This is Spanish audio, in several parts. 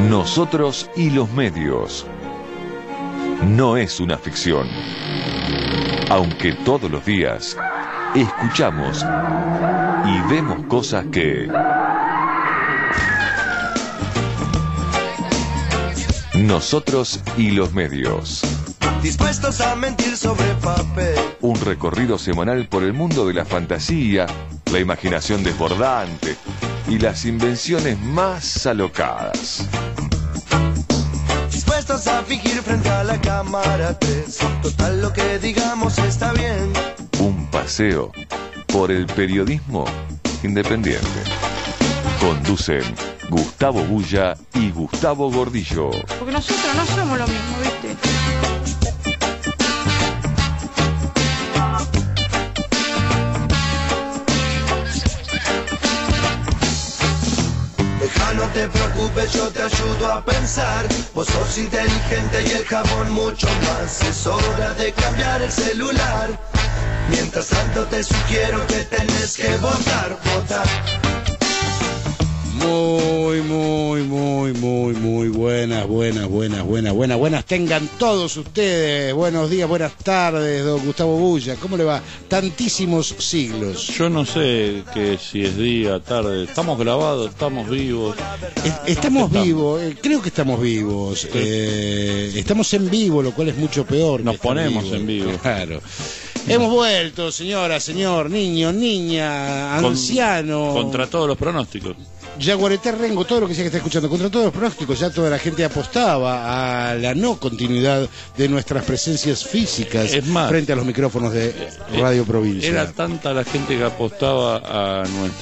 Nosotros y los medios. No es una ficción. Aunque todos los días escuchamos y vemos cosas que... Nosotros y los medios. Dispuestos a mentir sobre papel. Un recorrido semanal por el mundo de la fantasía, la imaginación desbordante y las invenciones más alocadas. Dispuestos a fingir frente a la cámara 3. Total, lo que digamos está bien. Un paseo por el periodismo independiente. Conducen Gustavo Bulla y Gustavo Gordillo. Porque nosotros no somos lo mismo, ¿viste? No te preocupes, yo te ayudo a pensar. Vos sos inteligente y el jabón mucho más. Es hora de cambiar el celular. Mientras tanto te sugiero que tenés que votar. Muy buenas tengan todos ustedes. Buenos días, buenas tardes, don Gustavo Bulla. ¿Cómo le va? Tantísimos siglos. Yo no sé que si es día, tarde. Estamos grabados, estamos vivos. Estamos vivos, creo que estamos vivos. Estamos en vivo, lo cual es mucho peor. Nos ponemos en vivo. Claro. Hemos vuelto, señora, señor, niño, niña, anciano. Contra todos los pronósticos. Yaguareté Rengo, todo lo que sea que está escuchando, contra todos los pronósticos, ya toda la gente apostaba a la no continuidad de nuestras presencias físicas frente a los micrófonos de Radio Provincia. Era tanta la gente que apostaba a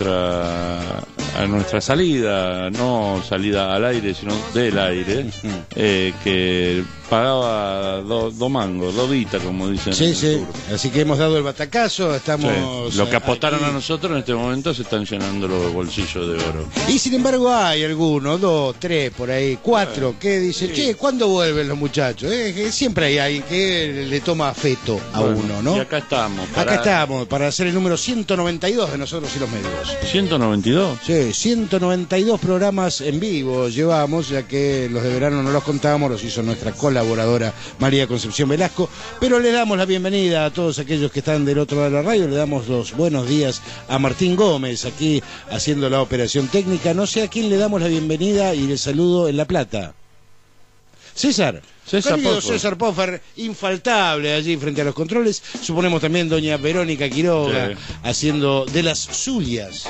nuestra salida, no salida al aire, sino del aire, que pagaba dos mangos, dos guitas, como dicen. Sí, sí, así que hemos dado el batacazo, estamos... Sí. Lo que apostaron aquí a nosotros en este momento se están llenando los bolsillos de oro. Y sin embargo hay algunos, 2, 3, por ahí, 4, que dicen, che, ¿cuándo vuelven los muchachos? Siempre hay alguien que le toma afecto a uno, ¿no? Y acá estamos. Acá estamos, para hacer el número 192 de Nosotros y los Medios. ¿192? Sí, 192 programas en vivo llevamos, ya que los de verano no los contamos, los hizo nuestra colaboradora María Concepción Velasco, pero le damos la bienvenida a todos aquellos que están del otro lado de la radio, le damos los buenos días a Martín Gómez, aquí haciendo la operación técnica. No sé a quién le damos la bienvenida y el saludo en La Plata. César Poffer, infaltable allí frente a los controles. Suponemos también doña Verónica Quiroga, haciendo de las Zulias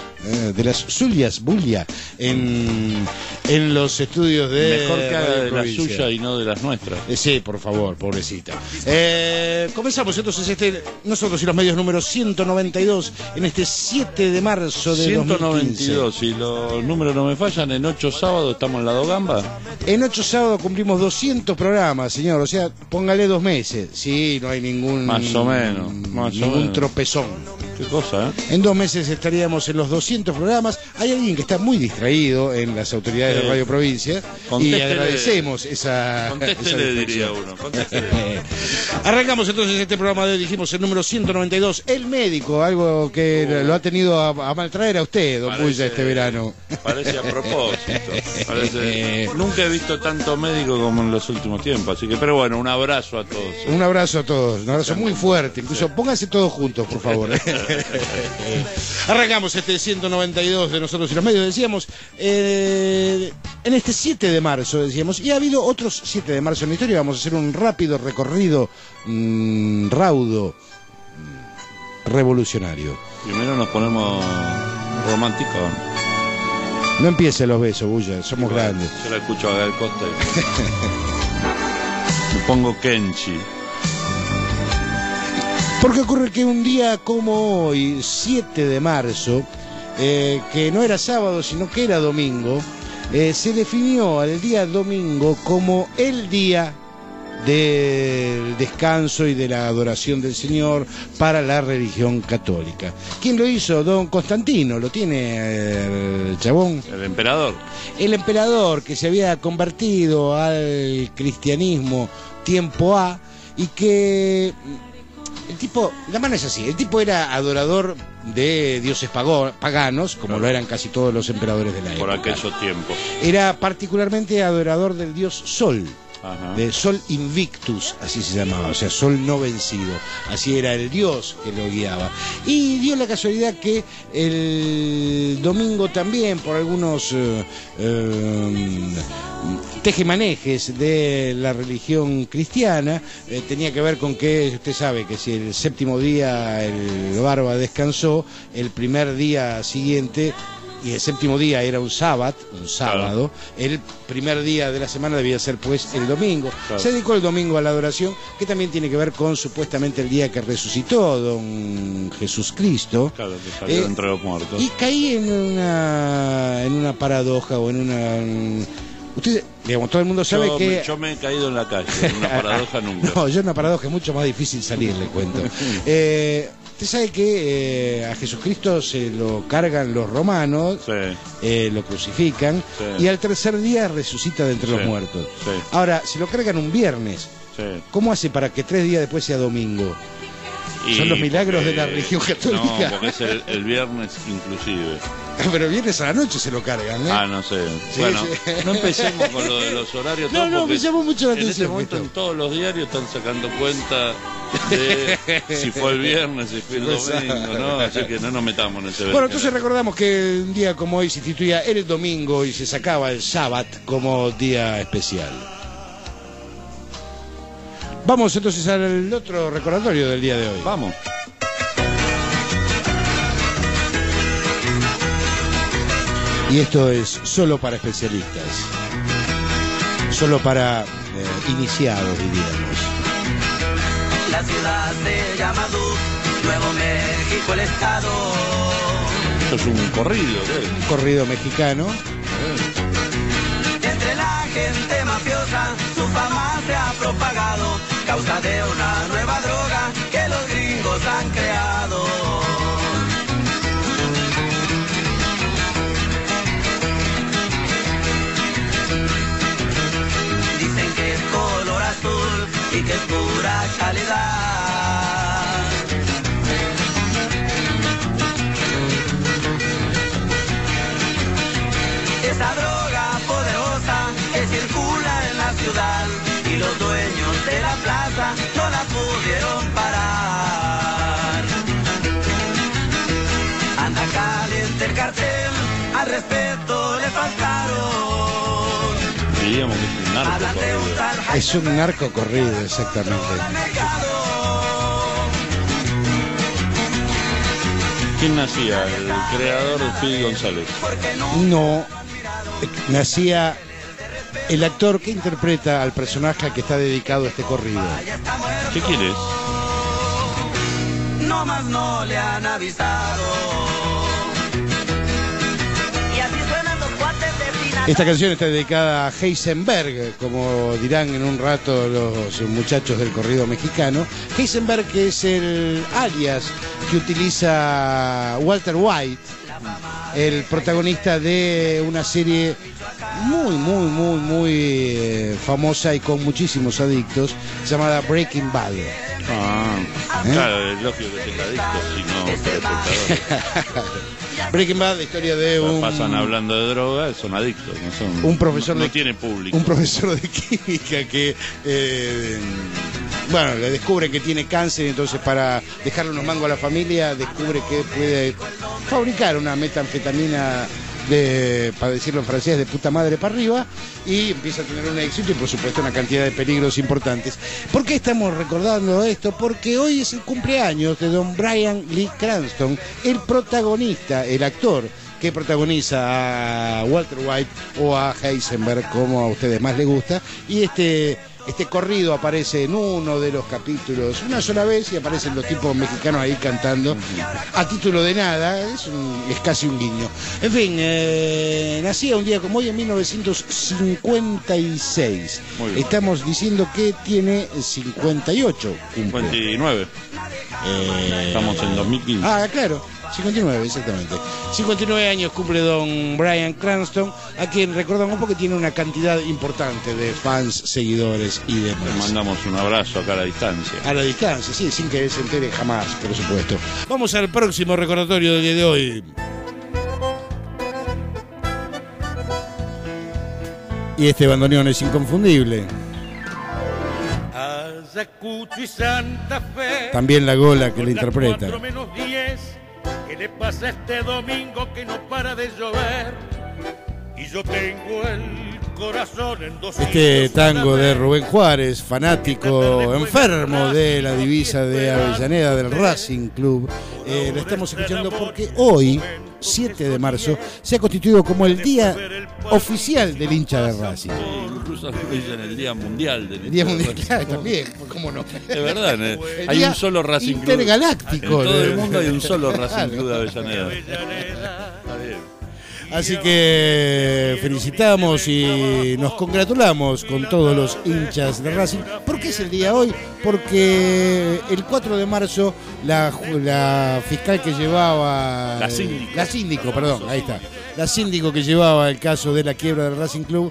Bulla en los estudios de... Mejor que haga de la Provincia. suya y no de las nuestras. Sí, por favor, pobrecita. Comenzamos entonces Nosotros y los Medios número 192 en este 7 de marzo de 192, 2015. si los números no me fallan, en 8 sábados estamos en la Dogamba. En 8 sábados cumplimos 200 programas, señor, o sea, póngale 2 meses. Sí, no hay ningún... Más o menos. Tropezón. Qué cosa, ¿eh? En 2 meses estaríamos en los 200 programas. Hay alguien que está muy distraído en las autoridades de Radio Provincia y agradecemos esa... Contéstele, diría uno. Contéstele. Arrancamos entonces este programa de hoy, dijimos el número 192, El Médico, algo que lo ha tenido a maltraer a usted, don Bulla, este verano. Parece a propósito. Nunca he visto tanto médico como en los últimos tiempos, así que, pero bueno, un abrazo a todos. Un abrazo a todos, un abrazo muy fuerte, incluso pónganse todos juntos, por favor. Arrancamos este 192 de Nosotros y los Medios, decíamos, en este 7 de marzo, decíamos, y ha habido otros 7 de marzo en la historia. Vamos a hacer un rápido recorrido raudo, revolucionario. Primero nos ponemos románticos. No empiece los besos, Bulla, somos grandes. Yo la escucho a Gal Costa y... Me pongo Kenchi. Porque ocurre que un día como hoy, 7 de marzo, que no era sábado, sino que era domingo, se definió al día domingo como el día del descanso y de la adoración del Señor para la religión católica. ¿Quién lo hizo? Don Constantino, lo tiene el chabón. El emperador. El emperador que se había convertido al cristianismo tiempo A y que El tipo, la mano es así, el tipo era adorador de dioses paganos, como lo eran casi todos los emperadores de la época. Por aquellos tiempos. Era particularmente adorador del dios Sol. Ajá. De Sol Invictus, así se llamaba, o sea, Sol no vencido. Así era el dios que lo guiaba. Y dio la casualidad que el domingo también, por algunos tejemanejes de la religión cristiana, tenía que ver con que, usted sabe que si el séptimo día el barba descansó, el primer día siguiente, y el séptimo día era un sábado, claro. El primer día de la semana debía ser pues el domingo. Claro. Se dedicó el domingo a la adoración, que también tiene que ver con supuestamente el día que resucitó don Jesús Cristo. Claro, que salió entre los muertos. Y caí en una paradoja o en una... Usted, digamos, todo el mundo sabe que... Yo me he caído en la calle, en una paradoja nunca. No, yo en una paradoja es mucho más difícil salir, le cuento. Usted sabe que a Jesucristo se lo cargan los romanos, sí. Lo crucifican, sí. Y al tercer día resucita de entre los muertos. Sí. Ahora, si lo cargan un viernes, sí. ¿Cómo hace para que 3 días después sea domingo? Son los milagros de la religión católica. No, porque es el viernes inclusive. Pero viernes a la noche se lo cargan, ¿eh? Ah, no sé. Sí, bueno, sí. No empecemos con lo de los horarios. No, me llamó mucho la atención. En este momento en todos los diarios están sacando cuenta de si fue el viernes, si fue el domingo, ¿no? Así que no nos metamos en ese viernes. Bueno, entonces recordamos que un día como hoy se instituía el domingo y se sacaba el sábado como día especial. Vamos entonces al otro recordatorio del día de hoy. Vamos. Y esto es solo para especialistas. Solo para iniciados, diríamos. La ciudad se llama Duke, Nuevo México el estado. Esto es un corrido, ¿qué? Un corrido mexicano. Entre la gente mafiosa, su fama se ha propagado, causa de una nueva droga que los gringos han creado. Dicen que es color azul y que es pura calidad. Esa droga poderosa que circula en la ciudad y los dueños de la plaza no la pudieron parar. Anda caliente el cartel, al respeto le faltaron. Diríamos que es un narco corrido. Es un narco corrido, exactamente. ¿Quién nacía? ¿El creador de Speedy González? No, nacía el actor que interpreta al personaje al que está dedicado a este corrido. ¿Qué quieres? No más no le han avisado. Y así suenan los cuates de Sinaloa. Esta canción está dedicada a Heisenberg, como dirán en un rato los muchachos del corrido mexicano. Heisenberg, que es el alias que utiliza Walter White, el protagonista de una serie muy famosa y con muchísimos adictos, llamada Breaking Bad. Claro, es lógico que tenga adictos, si no telespectadores. Breaking Bad, la historia de un... Pasan hablando de drogas, son adictos, no son... Un profesor no tiene público. Un profesor de química que... bueno, le descubre que tiene cáncer, entonces para dejarle unos mangos a la familia, descubre que puede fabricar una metanfetamina para decirlo en francés, de puta madre para arriba, y empieza a tener un éxito y por supuesto una cantidad de peligros importantes. ¿Por qué estamos recordando esto? Porque hoy es el cumpleaños de don Bryan Lee Cranston, el protagonista, el actor que protagoniza a Walter White o a Heisenberg, como a ustedes más les gusta, y este corrido aparece en uno de los capítulos una sola vez y aparecen los tipos mexicanos ahí cantando a título de nada, es casi un guiño. En fin, nacía un día como hoy en 1956. Estamos diciendo que tiene 58. 59. Estamos en 2015. Ah, claro. 59, exactamente. 59 años cumple don Bryan Cranston, a quien recordamos porque tiene una cantidad importante de fans, seguidores y demás. Le mandamos un abrazo acá a la distancia. A la distancia, sí, sin que él se entere jamás, por supuesto. Vamos al próximo recordatorio del día de hoy. Y este bandoneón es inconfundible. Ayacucho y Santa Fe. También la gola que le interpreta. 4:10, ¿qué le pasa este domingo que no para de llover? Y yo tengo el corazón en dos. Este tango de Rubén Juárez, fanático enfermo de la divisa de Avellaneda del Racing Club, lo estamos escuchando porque hoy, 7 de marzo, se ha constituido como el día oficial del hincha de Racing. Incluso lo dicen el Día Mundial del El Día Mundial, claro, también, ¿cómo no? Es verdad, ¿eh? El Hay día un solo Racing Club. intergaláctico. En todo el mundo hay un solo Racing Claro. Club de Avellaneda. Está bien. Así que felicitamos y nos congratulamos con todos los hinchas de Racing. ¿Por qué es el día hoy? Porque el 4 de marzo la fiscal que llevaba... La síndico, perdón, ahí está. La síndico que llevaba el caso de la quiebra del Racing Club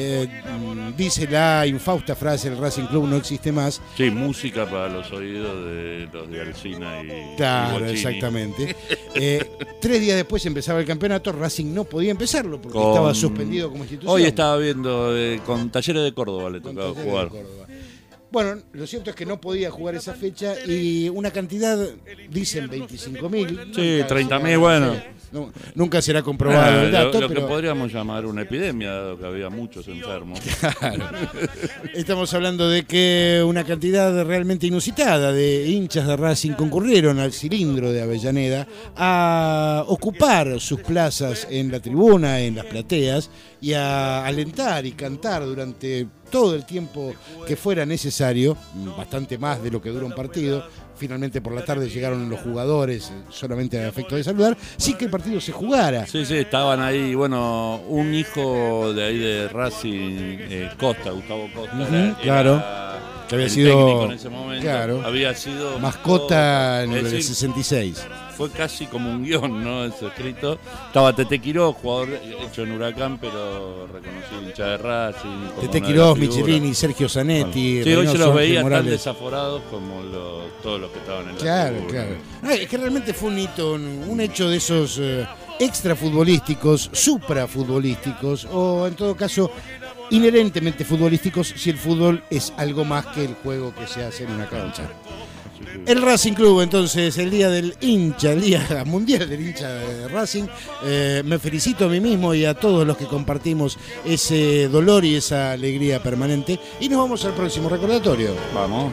dice la infausta frase: el Racing Club no existe más. Sí, música para los oídos de los de Alsina y Claro, Bochini. exactamente. 3 días después empezaba el campeonato, Racing no podía empezarlo porque Con- estaba suspendido como institución. Hoy estaba viendo con Talleres de Córdoba le Con tocaba Talleres jugar. de Córdoba. Bueno, lo cierto es que no podía jugar esa fecha y una cantidad, dicen 25.000. Sí, 30.000, bueno. Nunca será comprobado el dato, lo que pero podríamos llamar una epidemia, dado que había muchos enfermos. claro. Estamos hablando de que una cantidad realmente inusitada de hinchas de Racing concurrieron al cilindro de Avellaneda a ocupar sus plazas en la tribuna, en las plateas, y a alentar y cantar durante todo el tiempo que fuera necesario, bastante más de lo que dura un partido. Finalmente por la tarde llegaron los jugadores solamente a efecto de saludar, sin que el partido se jugara. Sí, estaban ahí, bueno, un hijo de ahí de Racing, Costa, Gustavo Costa, Ujú, claro. Que había el sido, técnico en ese momento, claro, había sido mascota en el decir, 66. Fue casi como un guión, ¿no? Eso escrito. Estaba Tete Quiroz, jugador hecho en Huracán, pero reconocido hincha de Racing. como Tete una de Quiroz, las figuras. Michelini, Sergio Zanetti. Sí, hoy se Reynoso, los Ángel veía tan Morales. desaforados como todos los que estaban en la Claro, tribuna. claro. No, es que realmente fue un hito, un hecho de esos extrafutbolísticos, suprafutbolísticos, o en todo caso inherentemente futbolísticos, si el fútbol es algo más que el juego que se hace en una cancha. El Racing Club, entonces, el día del hincha, el día mundial del hincha de Racing. Me felicito a mí mismo y a todos los que compartimos ese dolor y esa alegría permanente. Y nos vamos al próximo recordatorio. Vamos.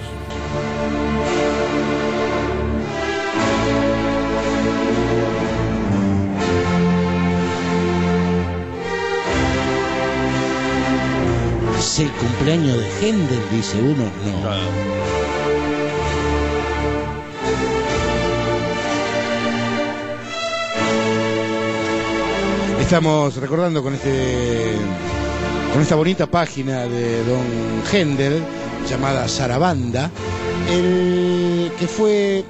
¿Es el cumpleaños de Händel, dice uno? No. Estamos recordando con esta bonita página de don Händel llamada Sarabanda, el que fue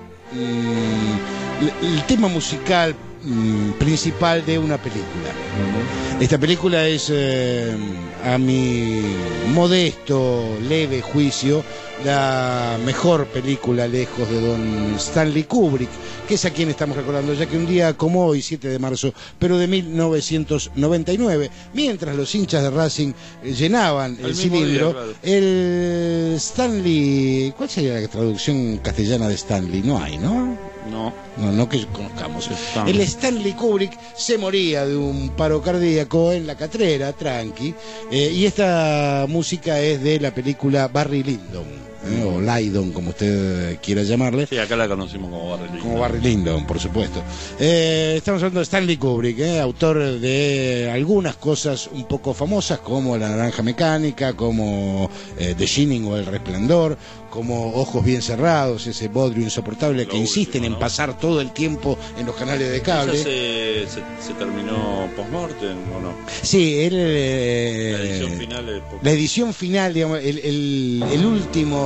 el tema musical principal de una película. Esta película es, a mi modesto, leve juicio, la mejor película lejos de don Stanley Kubrick, que es a quien estamos recordando, ya que un día como hoy, 7 de marzo, pero de 1999, mientras los hinchas de Racing llenaban el cilindro, día, claro. el Stanley... ¿Cuál sería la traducción castellana de Stanley? No hay, ¿no? No que conozcamos. Stanley. El Stanley Kubrick se moría de un paro cardíaco en la Catrera, tranqui, y esta música es de la película Barry Lyndon, o Lydon, como usted quiera llamarle. Sí, acá la conocimos como Barry Lyndon. Como Barry Lyndon, por supuesto. Estamos hablando de Stanley Kubrick, autor de algunas cosas un poco famosas, como La Naranja Mecánica, como The Shining o El Resplandor, como Ojos Bien Cerrados, ese bodrio insoportable que insisten en pasar todo el tiempo en los canales de cable. ¿Esa se terminó post-mortem o no? Sí, La edición final es la edición final, digamos, el último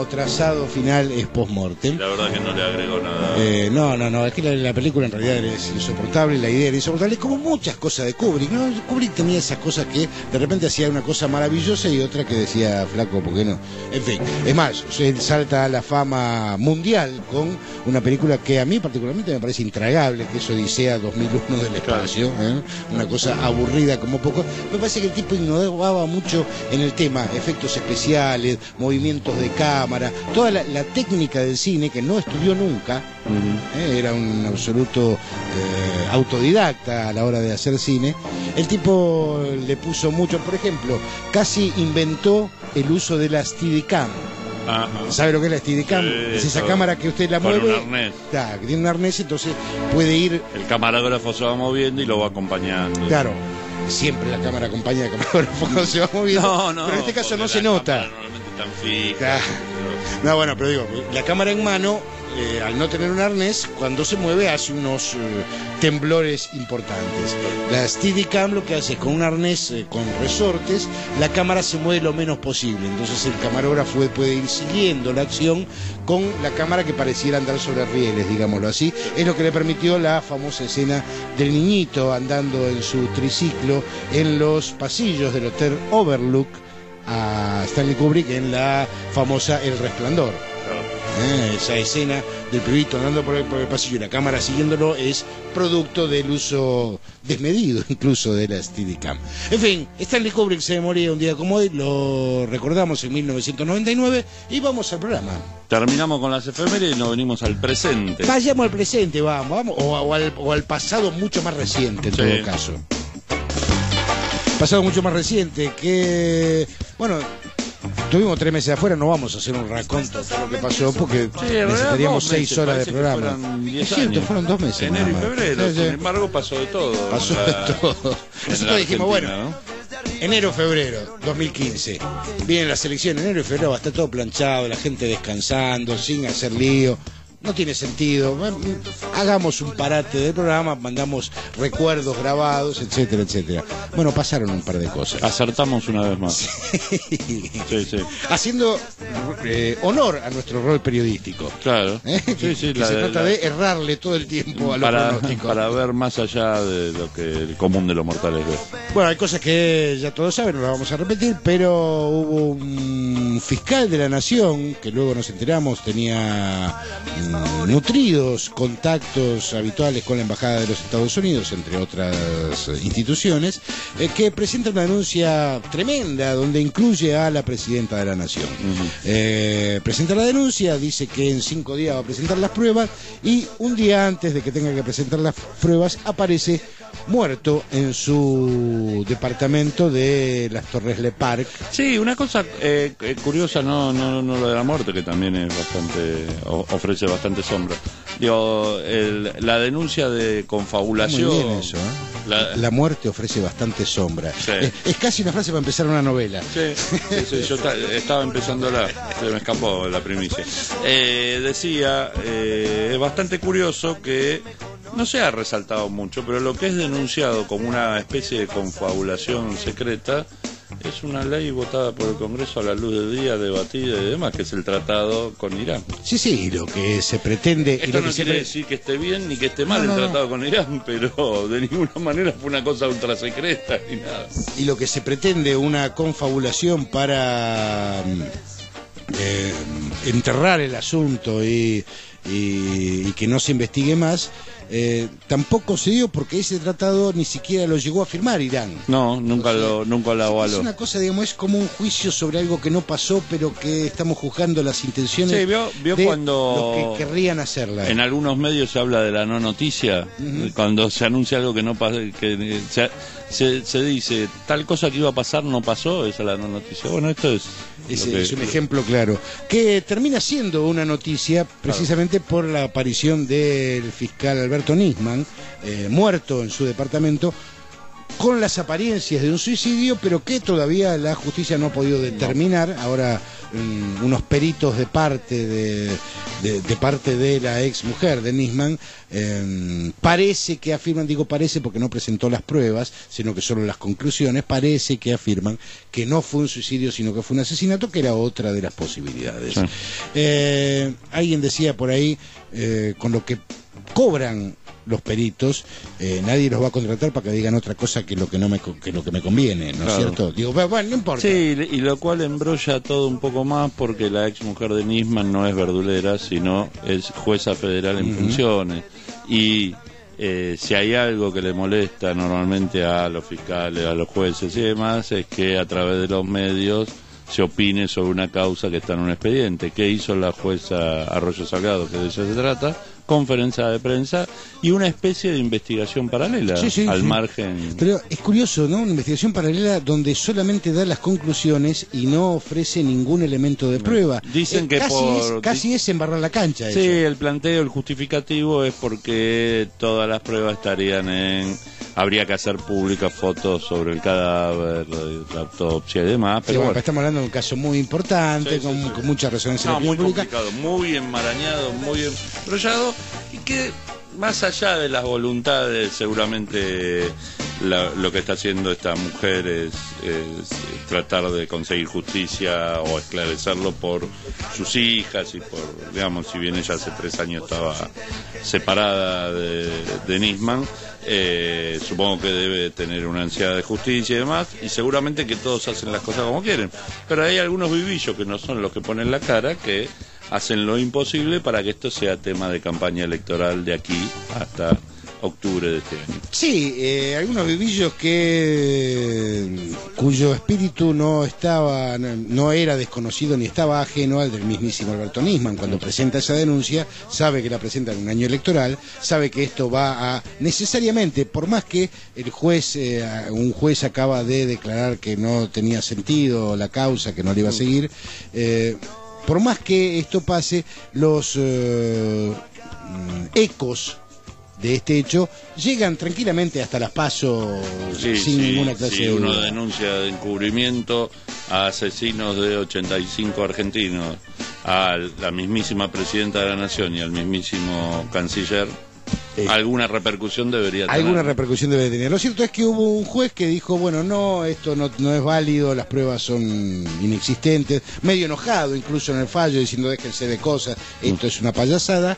trazado final es post-mortem. La verdad que no le agregó nada. No, es que la película en realidad es insoportable, la idea era insoportable, como muchas cosas de Kubrick, ¿no? Kubrick tenía esas cosas que de repente hacía una cosa maravillosa y otra que decía, flaco, ¿por qué no? En fin, es más, él salta a la fama mundial con una película que a mí particularmente me parece intragable, que es Odisea 2001 del espacio, una cosa aburrida como poco. Me parece que el tipo innovaba mucho en el tema, efectos especiales, movimientos de cámara, toda la técnica del cine que no estudió nunca. Era un absoluto autodidacta a la hora de hacer cine. El tipo le puso mucho, por ejemplo, casi inventó el uso de la Steadicam. Ajá. ¿Sabe lo que es la Steadicam? Sí, es esa cámara que usted la mueve. Con un arnés. Claro, que tiene un arnés, entonces puede ir. El camarógrafo se va moviendo y lo va acompañando. Claro. Siempre la cámara acompaña al camarógrafo cuando se va moviendo. No, pero en este caso no se nota. Normalmente están fijas. Claro. No, bueno, pero digo, la cámara en mano, al no tener un arnés, cuando se mueve hace unos temblores importantes. La Steadicam lo que hace es con un arnés con resortes, la cámara se mueve lo menos posible. Entonces el camarógrafo puede ir siguiendo la acción con la cámara que pareciera andar sobre rieles, digámoslo así. Es lo que le permitió la famosa escena del niñito andando en su triciclo en los pasillos del Hotel Overlook a Stanley Kubrick en la famosa El Resplandor. Esa escena del pibito andando por el pasillo y la cámara siguiéndolo es producto del uso desmedido incluso de la Steadicam. En fin, Stanley Kubrick se moría un día como hoy, lo recordamos en 1999 y vamos al programa. Terminamos con las efemérides y nos venimos al presente. Vayamos al presente, vamos, o al pasado mucho más reciente en todo caso. Pasado mucho más reciente que, bueno, tuvimos 3 meses afuera, no vamos a hacer un raconto de lo que pasó porque necesitaríamos 6 horas de programa. Es cierto, fueron 2 meses. Enero y febrero, sin embargo pasó de todo. Pasó de todo. Nosotros dijimos, bueno, ¿no? Enero, febrero, 2015. Viene la selección, enero y febrero va a estar todo planchado, la gente descansando, sin hacer lío. No tiene sentido. Hagamos un parate del programa, mandamos recuerdos grabados, etcétera, etcétera. Bueno, pasaron un par de cosas. Acertamos una vez más. Sí. Sí. Haciendo honor a nuestro rol periodístico. Claro. Que se trata de errarle todo el tiempo a los pronósticos. Para ver más allá de lo que el común de los mortales ve. Bueno, hay cosas que ya todos saben, no las vamos a repetir, pero hubo un fiscal de la Nación, que luego nos enteramos, tenía nutridos contactos habituales con la Embajada de los Estados Unidos, entre otras instituciones, que presenta una denuncia tremenda donde incluye a la presidenta de la Nación. Presenta la denuncia, dice que en 5 días va a presentar las pruebas y un día antes de que tenga que presentar las pruebas aparece muerto en su departamento de las Torres Le Parc. Sí, una cosa curiosa, no lo de la muerte, que también es bastante, ofrece bastante sombra. Digo, la denuncia de confabulación. Muy bien eso, ¿eh? La muerte ofrece bastante sombra. Sí. Es casi una frase para empezar una novela. Sí, yo estaba empezándola, se me escapó la primicia. Decía, es bastante curioso que no se ha resaltado mucho, pero lo que es denunciado como una especie de confabulación secreta es una ley votada por el Congreso a la luz del día, debatida y demás, que es el tratado con Irán. Sí, lo que se pretende... Esto no quiere decir que esté bien ni que esté mal el tratado con Irán, pero de ninguna manera fue una cosa ultra secreta ni nada. Y lo que se pretende, una confabulación para enterrar el asunto y que no se investigue más, tampoco se dio porque ese tratado ni siquiera lo llegó a firmar Irán. No, nunca lo avaló. Es una cosa, digamos, es como un juicio sobre algo que no pasó, pero que estamos juzgando las intenciones vio de cuando los que querrían hacerla. En algunos medios se habla de la no noticia, cuando se anuncia algo que no pasa, que se dice tal cosa que iba a pasar no pasó, esa es la no noticia. Bueno, esto es un ejemplo claro, que termina siendo una noticia precisamente por la aparición del fiscal Alberto Nisman, muerto en su departamento, con las apariencias de un suicidio, pero que todavía la justicia no ha podido determinar. Ahora unos peritos de parte de la ex mujer de Nisman parece que afirman, digo parece porque no presentó las pruebas, sino que solo las conclusiones, parece que afirman que no fue un suicidio sino que fue un asesinato, que era otra de las posibilidades. Sí. Alguien decía por ahí, con lo que cobran los peritos, nadie los va a contratar para que digan otra cosa que lo que me conviene, ¿no es cierto? Digo, bueno, no importa. Sí, y lo cual embrolla todo un poco más porque la ex mujer de Nisman no es verdulera, sino es jueza federal en funciones. Y si hay algo que le molesta normalmente a los fiscales, a los jueces y demás, es que a través de los medios se opine sobre una causa que está en un expediente. ¿Qué hizo la jueza Arroyo Salgado? Que de eso se trata. Conferencia de prensa y una especie de investigación paralela al margen. Pero es curioso, ¿no? Una investigación paralela donde solamente da las conclusiones y no ofrece ningún elemento de prueba. Dicen que casi es embarrar la cancha. Sí, eso. El planteo, el justificativo es porque todas las pruebas estarían habría que hacer públicas fotos sobre el cadáver, la autopsia y demás. Pero bueno, estamos hablando de un caso muy importante, con mucha resonancia en la muy pública. Complicado, muy enmarañado, muy enrollado, y que más allá de las voluntades, seguramente lo que está haciendo esta mujer es tratar de conseguir justicia o esclarecerlo por sus hijas y por, digamos, si bien ella hace 3 años estaba separada de Nisman, supongo que debe tener una ansiedad de justicia y demás, y seguramente que todos hacen las cosas como quieren, pero hay algunos vivillos que no son los que ponen la cara, que hacen lo imposible para que esto sea tema de campaña electoral de aquí hasta octubre de este año. Sí, algunos vivillos cuyo espíritu no era desconocido ni estaba ajeno al del mismísimo Alberto Nisman. Cuando presenta esa denuncia, sabe que la presenta en un año electoral, sabe que esto va a necesariamente, por más que un juez acaba de declarar que no tenía sentido la causa, que no le iba a seguir, por más que esto pase, los ecos de este hecho llegan tranquilamente hasta las PASO sin ninguna clase de uno denuncia de encubrimiento a asesinos de 85 argentinos, a la mismísima presidenta de la Nación y al mismísimo canciller, alguna repercusión debería tener. Alguna repercusión debe tener. Lo cierto es que hubo un juez que dijo, bueno, no, esto no es válido, las pruebas son inexistentes, medio enojado incluso en el fallo, diciendo déjense de cosas, esto es una payasada,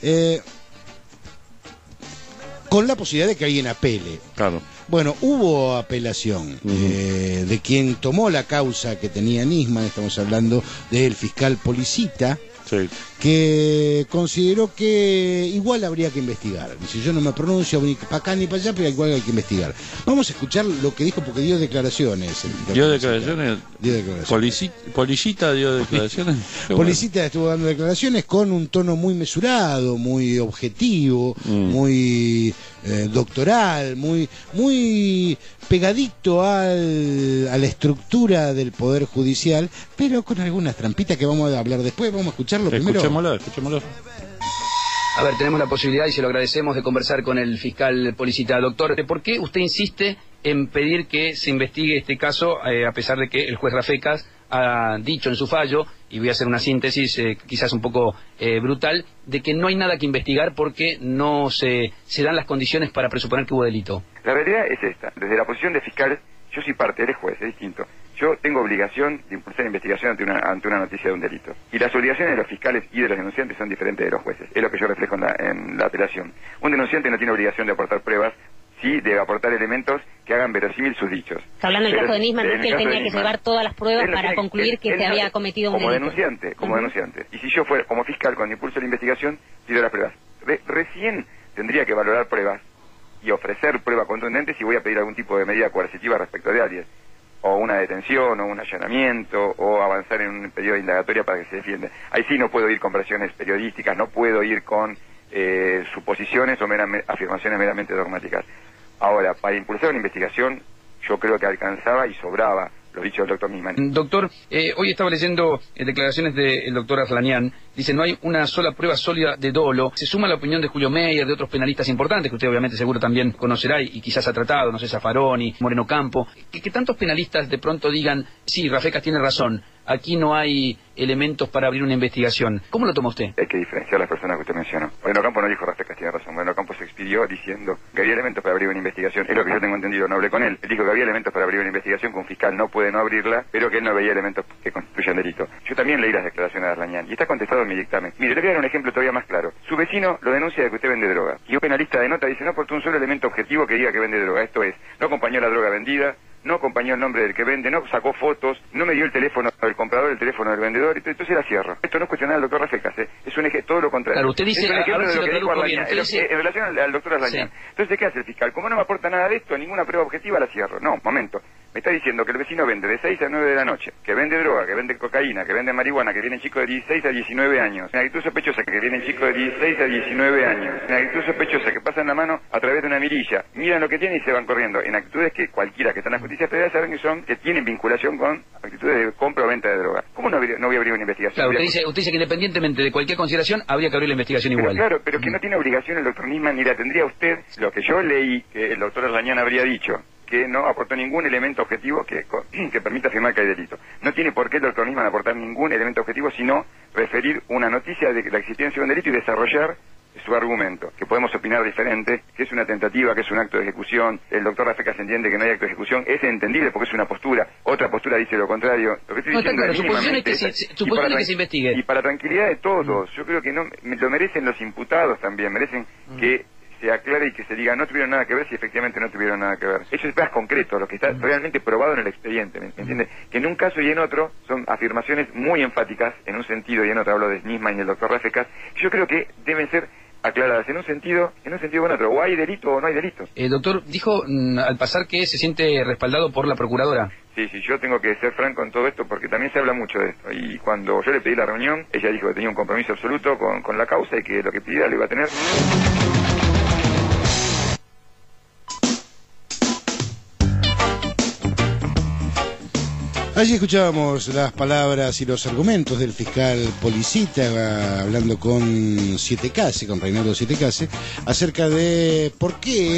con la posibilidad de que alguien apele. Claro. Bueno, hubo apelación de quien tomó la causa que tenía Nisman, estamos hablando del fiscal Policita, que consideró que igual habría que investigar. Dice, yo no me pronuncio ni para acá ni para allá, pero igual hay que investigar. Vamos a escuchar lo que dijo porque dio declaraciones. ¿Dio declaraciones? ¿Policita dio declaraciones? Policita estuvo dando declaraciones con un tono muy mesurado, muy objetivo, muy doctoral, muy pegadito a la estructura del Poder Judicial, pero con algunas trampitas que vamos a hablar después. Vamos a escucharlo primero. Escuchémoslo. A ver, tenemos la posibilidad, y se lo agradecemos, de conversar con el fiscal Policita. Doctor, ¿por qué usted insiste en pedir que se investigue este caso, a pesar de que el juez Rafecas ha dicho en su fallo, y voy a hacer una síntesis quizás un poco brutal, de que no hay nada que investigar porque no se dan las condiciones para presuponer que hubo delito? La realidad es esta. Desde la posición de fiscal, yo soy parte, eres juez, es distinto. Yo tengo obligación de impulsar investigación ante una noticia de un delito. Y las obligaciones de los fiscales y de los denunciantes son diferentes de los jueces. Es lo que yo reflejo en la apelación. Un denunciante no tiene obligación de aportar pruebas, sí debe aportar elementos que hagan verosímil sus dichos. Está hablando del caso de Nisman, no es que él tenía que llevar todas las pruebas para concluir que se había cometido un delito. Como denunciante. Y si yo fuera como fiscal, cuando impulso la investigación, pido las pruebas. Recién tendría que valorar pruebas y ofrecer pruebas contundentes si voy a pedir algún tipo de medida coercitiva respecto de alguien, o una detención, o un allanamiento, o avanzar en un periodo de indagatoria para que se defienda. Ahí sí no puedo ir con versiones periodísticas, no puedo ir con suposiciones o afirmaciones meramente dogmáticas. Ahora, para impulsar una investigación, yo creo que alcanzaba y sobraba los dichos del doctor Nisman. Doctor, hoy estaba leyendo declaraciones del doctor Arlanian, dice, no hay una sola prueba sólida de dolo. Se suma la opinión de Julio Meyer, de otros penalistas importantes, que usted obviamente seguro también conocerá y quizás ha tratado, no sé, Zaffaroni, Moreno Campo, que tantos penalistas de pronto digan, sí, Rafecas tiene razón, aquí no hay elementos para abrir una investigación. ¿Cómo lo toma usted? Hay que diferenciar las personas que usted mencionó. Moreno Campo no dijo Rafecas tiene razón. Moreno Campo se expidió diciendo que había elementos para abrir una investigación. Es lo que yo tengo entendido, no hablé con él. Él dijo que había elementos para abrir una investigación, que un fiscal no puede no abrirla, pero que él no veía elementos que constituyan delito. Yo también leí las declaraciones de Arlañán y está contestado en mi dictamen. Mire, le voy a dar un ejemplo todavía más claro. Su vecino lo denuncia de que usted vende droga. Y un penalista de nota dice, no aportó un solo elemento objetivo que diga que vende droga. Esto es, no acompañó la droga vendida, no acompañó el nombre del que vende, no sacó fotos, no me dio el teléfono del comprador, el teléfono del vendedor, entonces la cierro. Esto no es cuestionar al doctor Rafecas, es un ejemplo, todo lo contrario. Claro, usted dice, es un ejemplo de lo que dijo Arlañán, en relación al doctor Arlañán. Sí. Entonces, ¿qué hace el fiscal? Como no me aporta nada de esto, ninguna prueba objetiva, la cierro. No, momento. Me está diciendo que el vecino vende de 6 a 9 de la noche, que vende droga, que vende cocaína, que vende marihuana, que vienen chicos de 16 a 19 años. Una actitud sospechosa que vienen chicos de 16 a 19 años. Una actitud sospechosa que pasan la mano a través de una mirilla. Miran lo que tienen y se van corriendo. En actitudes que cualquiera que está en la justicia federal saben que tienen vinculación con actitudes de compra o venta de droga. ¿Cómo no voy a abrir una investigación? Claro, usted dice que independientemente de cualquier consideración habría que abrir la investigación igual. Claro, pero que no tiene obligación el doctor Nisman ni la tendría usted. Lo que yo leí que el doctor Arlañán habría dicho, que no aportó ningún elemento objetivo que permita afirmar que hay delito. No tiene por qué el doctor Nisman aportar ningún elemento objetivo, sino referir una noticia de la existencia de un delito y desarrollar su argumento, que podemos opinar diferente, que es una tentativa, que es un acto de ejecución. El doctor Rafecas entiende que no hay acto de ejecución, es entendible porque es una postura, otra postura dice lo contrario. Lo que estoy diciendo es mínimamente que se investigue. Y para tranquilidad de todos, yo creo que no lo merecen los imputados también, merecen que se aclare y que se diga no tuvieron nada que ver si efectivamente no tuvieron nada que ver. Eso es más concreto, lo que está realmente probado en el expediente, ¿me entiende? Que en un caso y en otro son afirmaciones muy enfáticas, en un sentido y en otro, hablo de Nisman y el doctor Rafecas, yo creo que deben ser aclaradas en un sentido o en otro, o hay delito o no hay delito. Doctor, dijo al pasar que se siente respaldado por la procuradora. Sí, yo tengo que ser franco en todo esto porque también se habla mucho de esto. Y cuando yo le pedí la reunión, ella dijo que tenía un compromiso absoluto con la causa y que lo que pidiera lo iba a tener. Allí escuchábamos las palabras y los argumentos del fiscal Policita hablando con Sietecase, con Reinaldo Sietecase, acerca de por qué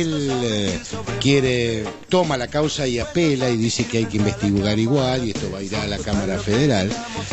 él toma la causa y apela y dice que hay que investigar igual y esto va a ir a la Cámara Federal,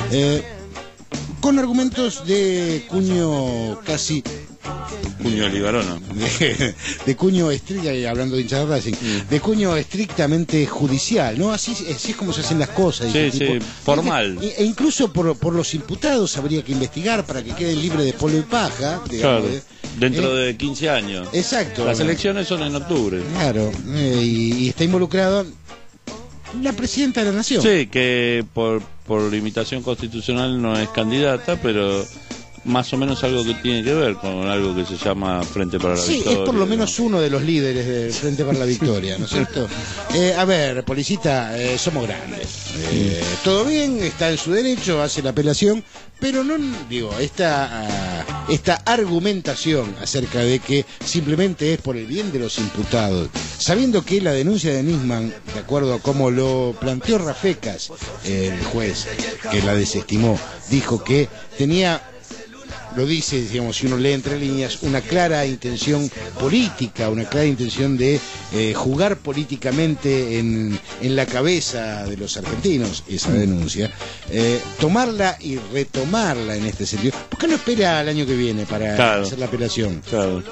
con argumentos de cuño casi... Cuño Libarona. De cuño estricto, hablando de hinchas de Racing, de cuño estrictamente judicial, ¿no? Así es como se hacen las cosas. Sí, formal. E incluso por los imputados habría que investigar para que queden libres de polvo y paja. Digamos, claro, dentro de 15 años. Exacto. Las elecciones son en octubre. Claro, y está involucrado la presidenta de la Nación. Sí, que por limitación constitucional no es candidata, pero... más o menos algo que tiene que ver con algo que se llama Frente para la Victoria. Sí, es por lo menos uno de los líderes del Frente para la Victoria, ¿no es cierto? A ver, Policita, somos grandes. Todo bien, está en su derecho, hace la apelación, pero no, digo, esta argumentación acerca de que simplemente es por el bien de los imputados, sabiendo que la denuncia de Nisman, de acuerdo a cómo lo planteó Rafecas, el juez que la desestimó, dijo que tenía... Lo dice, digamos, si uno lee entre líneas, una clara intención política, una clara intención de jugar políticamente en la cabeza de los argentinos, esa denuncia, tomarla y retomarla en este sentido. ¿Por qué no espera al año que viene para hacer la apelación? Claro.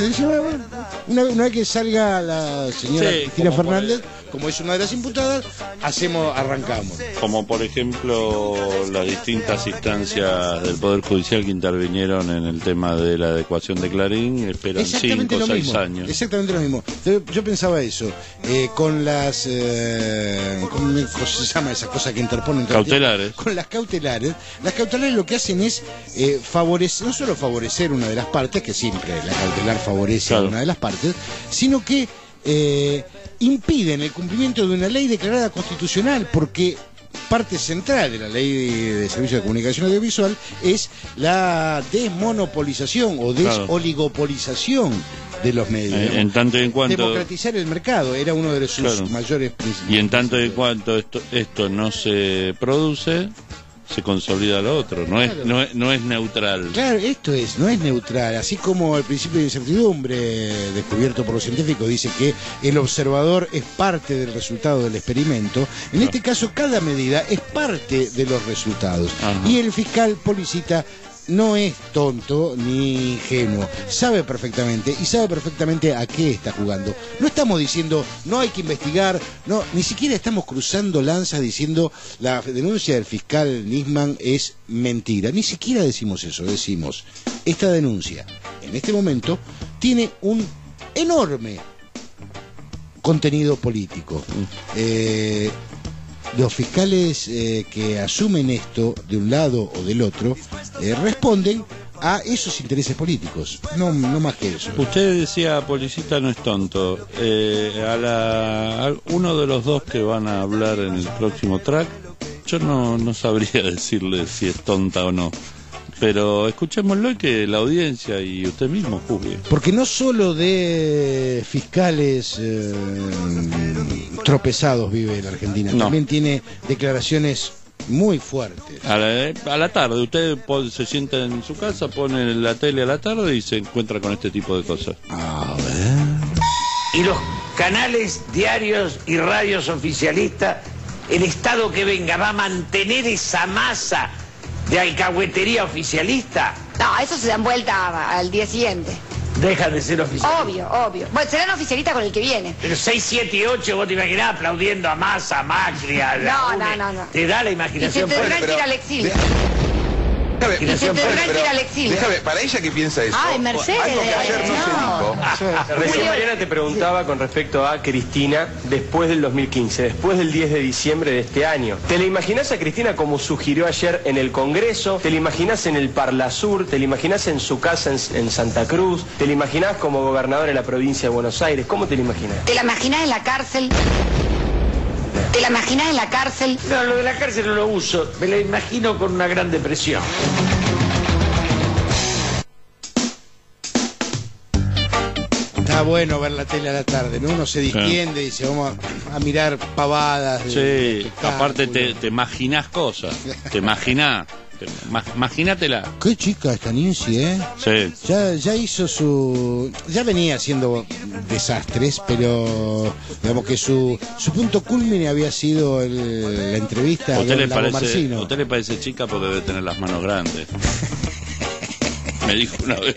Una vez que salga la señora Cristina Fernández, como es una de las imputadas, arrancamos. Como por ejemplo las distintas instancias del Poder Judicial que intervinieron en el tema de la adecuación de Clarín, esperan 5 o 6 años. Exactamente lo mismo. Yo pensaba eso, con las ¿cómo se llama esa cosa que interponen? Cautelares. Con las cautelares lo que hacen es favorecer, no solo favorecer una de las partes, que siempre la cautelar favorece a una de las partes, sino que impiden el cumplimiento de una ley declarada constitucional, porque parte central de la ley de servicios de comunicación audiovisual es la desmonopolización o desoligopolización de los medios. En tanto y en cuanto democratizar el mercado era uno de sus mayores principios. Y en tanto y en cuanto esto no se produce, se consolida lo otro, no es neutral. Claro, no es neutral, así como el principio de incertidumbre descubierto por los científicos dice que el observador es parte del resultado del experimento, en este caso cada medida es parte de los resultados. Ajá. Y el fiscal Policita no es tonto ni ingenuo, sabe perfectamente a qué está jugando. No estamos diciendo no hay que investigar, no, ni siquiera estamos cruzando lanzas diciendo la denuncia del fiscal Nisman es mentira, ni siquiera decimos eso, decimos esta denuncia en este momento tiene un enorme contenido político. Los fiscales que asumen esto de un lado o del otro responden a esos intereses políticos, no más que eso. Usted decía Policita no es tonto. Uno de los dos que van a hablar en el próximo track, yo no sabría decirle si es tonta o no. Pero escuchémoslo y que la audiencia y usted mismo juzgue. Porque no solo de fiscales tropezados vive la Argentina, también tiene declaraciones muy fuertes. A la tarde, usted se sienta en su casa, pone la tele a la tarde y se encuentra con este tipo de cosas. A ver. Y los canales, diarios y radios oficialistas, el Estado que venga va a mantener esa masa de alcahuetería oficialista. No, eso se dan vuelta al día siguiente. Dejan de ser oficialistas. Obvio. Bueno, serán oficialistas con el que viene. Pero 6, 7 y 8, vos te imaginás aplaudiendo a Massa, a Macri, a No. Te da la imaginación. Y se tendrán que ir al exilio. Déjame, para ella que piensa eso. Ay, Mercedes. Algo que ayer no se dijo. Recién Mariana te preguntaba con respecto a Cristina después del 2015, después del 10 de diciembre de este año. ¿Te la imaginás a Cristina como sugirió ayer en el Congreso? ¿Te la imaginás en el Parlasur? ¿Te la imaginás en su casa en Santa Cruz? ¿Te la imaginás como gobernadora de la provincia de Buenos Aires? ¿Cómo te la imaginás? ¿Te la imaginás en la cárcel? ¿Te la imaginás en la cárcel? No, lo de la cárcel no lo uso. Me la imagino con una gran depresión. Está bueno ver la tele a la tarde, ¿no? Uno se distiende y dice, vamos a mirar pavadas. Sí, aparte te imaginás cosas. Te imaginás. Imagínatela. Qué chica esta Nancy, ¿eh? Sí. Ya hizo ya venía haciendo desastres, pero digamos que su punto culmine había sido la entrevista a Don Lago Marcino. ¿A usted le parece chica porque debe tener las manos grandes? Me dijo una vez.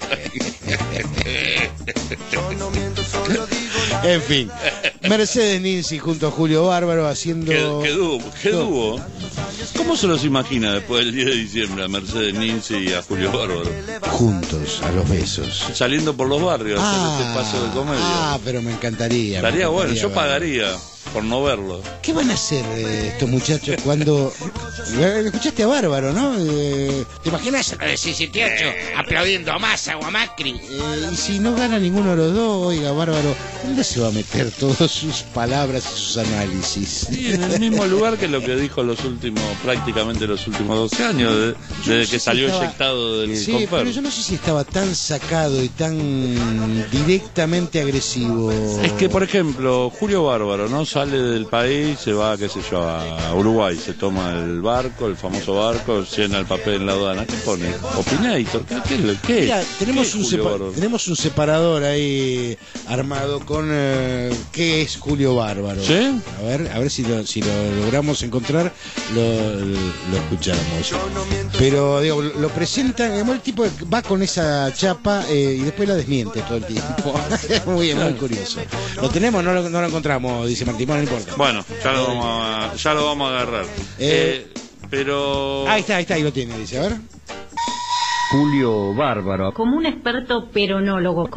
En fin, Mercedes Ninzi junto a Julio Bárbaro haciendo... ¿Qué dúo? ¿Cómo se los imagina después del 10 de diciembre a Mercedes Ninzi y a Julio Bárbaro? Juntos, a los besos. Saliendo por los barrios, hacer este paso de comedia. Pero me encantaría. Estaría bueno, yo pagaría por no verlo. ¿Qué van a hacer estos muchachos cuando... Escuchaste a Bárbaro, ¿no? ¿Te imaginas a los 68 aplaudiendo a Massa o a Macri? Y si no gana ninguno de los dos, oiga, Bárbaro, ¿dónde se va a meter todas sus palabras y sus análisis? Sí, en el mismo lugar que lo que dijo prácticamente los últimos 12 años, desde que salió eyectado del Sí, Confer. pero yo no sé si estaba tan sacado y tan directamente agresivo. Es que, por ejemplo, Julio Bárbaro, ¿no? Sale del país, se va, qué sé yo, a Uruguay, se toma el barco, el famoso barco, llena el papel en la aduana. ¿Qué pone? ¿Opinator? ¿Qué? Mira, tenemos un separador ahí armado con ¿qué es Julio Bárbaro? ¿Sí? A ver si lo logramos encontrar, lo escuchamos. Pero digo, lo presentan, el tipo va con esa chapa y después la desmiente todo el tiempo. Muy curioso. Lo tenemos, no lo encontramos, dice Martín. No importa. Bueno, ya lo vamos a agarrar. Pero... Ahí está, ahí lo tiene, dice, a ver. Julio Bárbaro. Como un experto peronólogo.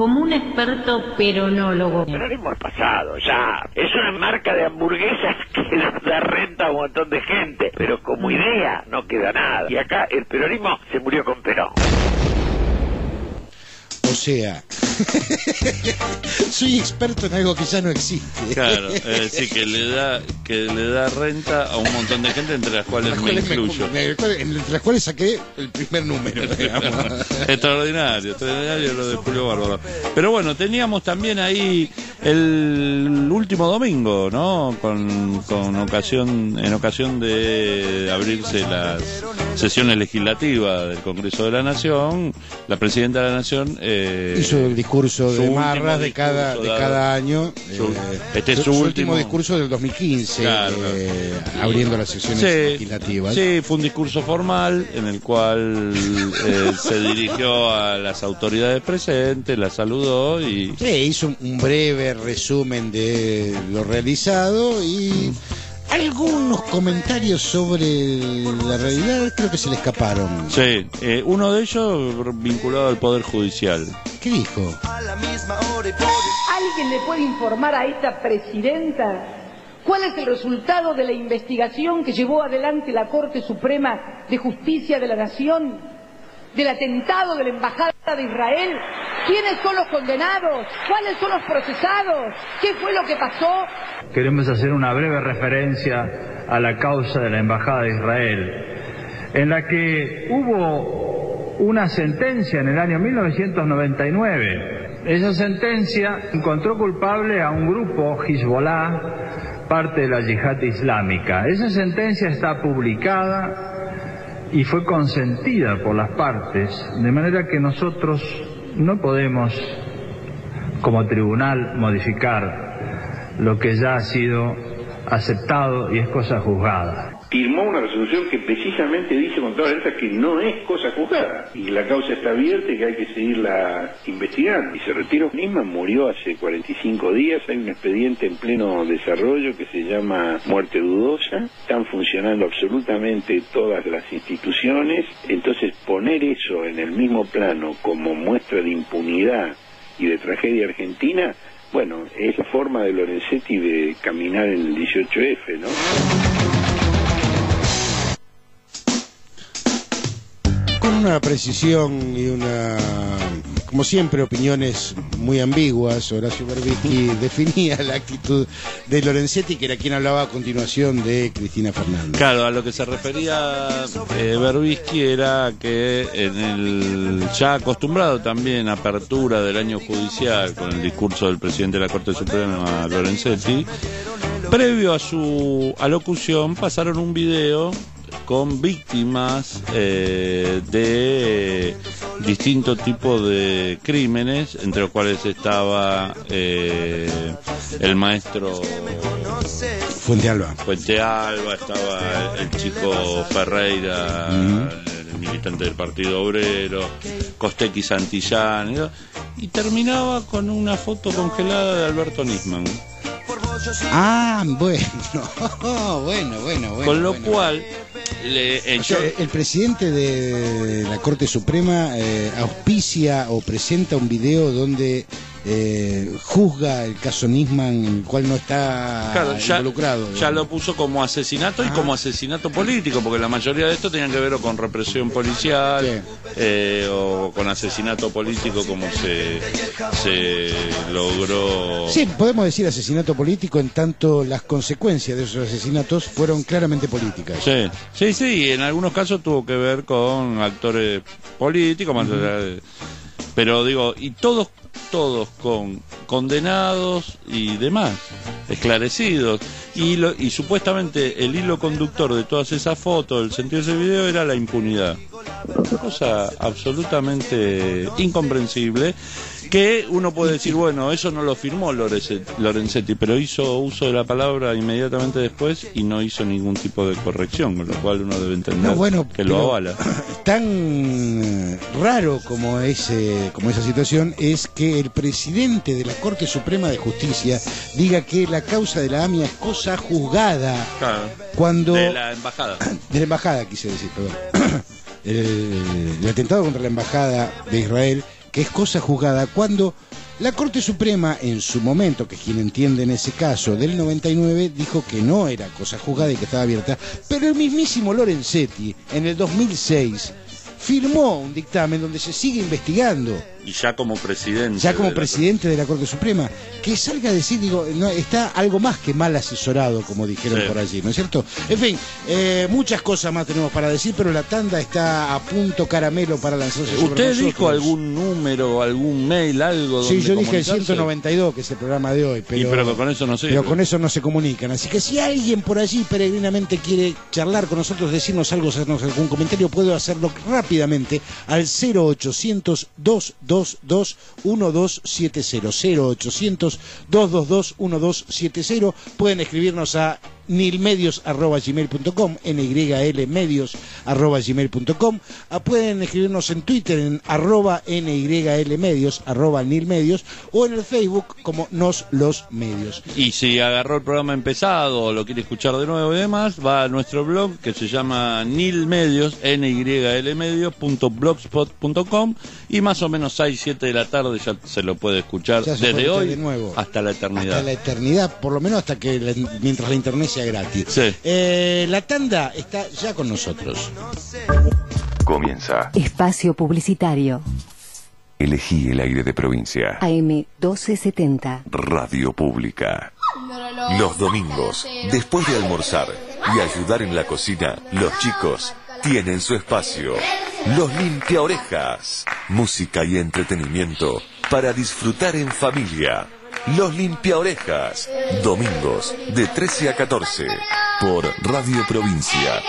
Pero hemos pasado ya. Es una marca de hamburguesas que da renta a un montón de gente. Pero como idea no queda nada. Y acá el peronismo se murió con Perón. sea, soy experto en algo que ya no existe. Claro, es decir, que le da renta a un montón de gente, entre las cuales me incluyo. Entre las cuales saqué el primer número, digamos. Extraordinario lo de Julio Bárbaro. Pero bueno, teníamos también ahí el último domingo, ¿no? En ocasión de abrirse las sesiones legislativas del Congreso de la Nación, la Presidenta de la Nación hizo el discurso de Marras de cada año. Su último discurso del 2015, claro. Abriendo las sesiones legislativas. Sí, fue un discurso formal en el cual se dirigió a las autoridades presentes, las saludó y... Sí, hizo un breve resumen de lo realizado y algunos comentarios sobre la realidad creo que se le escaparon. Sí, uno de ellos vinculado al Poder Judicial. ¿Qué dijo? ¿Alguien le puede informar a esta presidenta cuál es el resultado de la investigación que llevó adelante la Corte Suprema de Justicia de la Nación del atentado de la Embajada de Israel? ¿Quiénes son los condenados? ¿Cuáles son los procesados? ¿Qué fue lo que pasó? Queremos hacer una breve referencia a la causa de la Embajada de Israel, en la que hubo una sentencia en el año 1999. Esa sentencia encontró culpable a un grupo, Hezbollah, parte de la yihad islámica. Esa sentencia está publicada y fue consentida por las partes, de manera que nosotros no podemos, como tribunal, modificar lo que ya ha sido aceptado y es cosa juzgada. Firmó una resolución que precisamente dice con toda letra que no es cosa juzgada y la causa está abierta y que hay que seguirla investigando. Y se retiró. Nisman murió hace 45 días, hay un expediente en pleno desarrollo que se llama muerte dudosa, están funcionando absolutamente todas las instituciones, entonces poner eso en el mismo plano como muestra de impunidad y de tragedia argentina, bueno, es la forma de Lorenzetti de caminar en el 18F, ¿no? Con una precisión y como siempre, opiniones muy ambiguas, Horacio Berbisky definía la actitud de Lorenzetti, que era quien hablaba a continuación de Cristina Fernández. Claro, a lo que se refería Berbisky era que en el ya acostumbrado también apertura del año judicial con el discurso del presidente de la Corte Suprema, Lorenzetti, previo a su alocución pasaron un video con víctimas de distintos tipos de crímenes, entre los cuales estaba el maestro Fuentealba, estaba el chico Ferreira, el militante del Partido Obrero, Costecchi Santillán, y terminaba con una foto congelada de Alberto Nisman. Ah, bueno. Con lo cual el presidente de la Corte Suprema auspicia o presenta un video donde juzga el caso Nisman, en el cual no está involucrado. Ya lo puso como asesinato y como asesinato político, porque la mayoría de esto tenían que ver o con represión policial o con asesinato político, como se logró. Sí, podemos decir asesinato político en tanto las consecuencias de esos asesinatos fueron claramente políticas. Sí, en algunos casos tuvo que ver con actores políticos, más allá de... Pero digo, y todos con condenados y demás, esclarecidos, y supuestamente el hilo conductor de todas esas fotos, el sentido de ese video era la impunidad, cosa absolutamente incomprensible, que uno puede decir, bueno, eso no lo firmó Lorenzetti, pero hizo uso de la palabra inmediatamente después y no hizo ningún tipo de corrección, con lo cual uno debe entender que lo avala. Tan raro como esa situación es que el presidente de la Corte Suprema de Justicia diga que la causa de la AMIA es cosa juzgada. Claro. Cuando de la embajada. De la embajada, quise decir, perdón. El atentado contra la embajada de Israel, que es cosa juzgada, cuando la Corte Suprema, en su momento, que es quien entiende en ese caso, del 99, dijo que no era cosa juzgada y que estaba abierta, pero el mismísimo Lorenzetti, en el 2006, firmó un dictamen donde se sigue investigando Y ya como presidente. Ya como presidente de la Corte Suprema, que salga a decir, digo, no, está algo más que mal asesorado, como dijeron por allí, ¿no es cierto? En fin, muchas cosas más tenemos para decir, pero la tanda está a punto caramelo para lanzarse sobre ¿Usted nosotros. dijo algún número, algún mail, algo? Sí, yo dije el 192, que es el programa de hoy, pero con eso no sirve. Pero con eso no se comunican, así que si alguien por allí peregrinamente quiere charlar con nosotros, decirnos algo, hacernos algún comentario, puedo hacerlo rápidamente al 0800-222-1270, 0800-222-1270. Pueden escribirnos a nilmedios@gmail.com, nylmedios@gmail.com. Pueden escribirnos en Twitter en @nylmedios, @nilmedios, o en el Facebook como Nos Los Medios. Y si agarró el programa empezado o lo quiere escuchar de nuevo y demás, va a nuestro blog que se llama nilmedios, nylmedios.blogspot.com, y más o menos 6-7 de la tarde ya se lo puede escuchar desde hoy hasta la eternidad. Hasta la eternidad, por lo menos hasta que mientras la internet sea gratis. Sí. La tanda está ya con nosotros. Comienza. Espacio publicitario. Elegí el aire de provincia. AM 1270. Radio Pública. Los domingos, después de almorzar y ayudar en la cocina, los chicos tienen su espacio. Los Limpiaorejas. Música y entretenimiento para disfrutar en familia. Los Limpiaorejas. Domingos de 13 a 14 por Radio Provincia.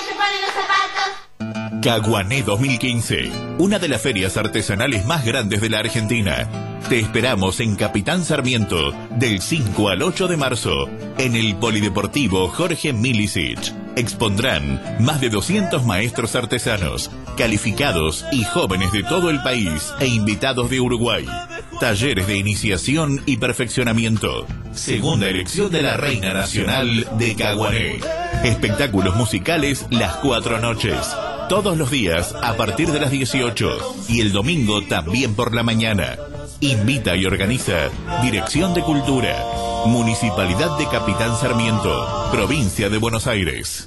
Caguané 2015, una de las ferias artesanales más grandes de la Argentina. Te esperamos en Capitán Sarmiento del 5 al 8 de marzo en el Polideportivo Jorge Milicic. Expondrán más de 200 maestros artesanos, calificados y jóvenes de todo el país e invitados de Uruguay. Talleres de iniciación y perfeccionamiento. Segunda elección de la Reina Nacional de Caguané. Espectáculos musicales las 4 noches. Todos los días a partir de las 18 y el domingo también por la mañana. Invita y organiza Dirección de Cultura, Municipalidad de Capitán Sarmiento, Provincia de Buenos Aires.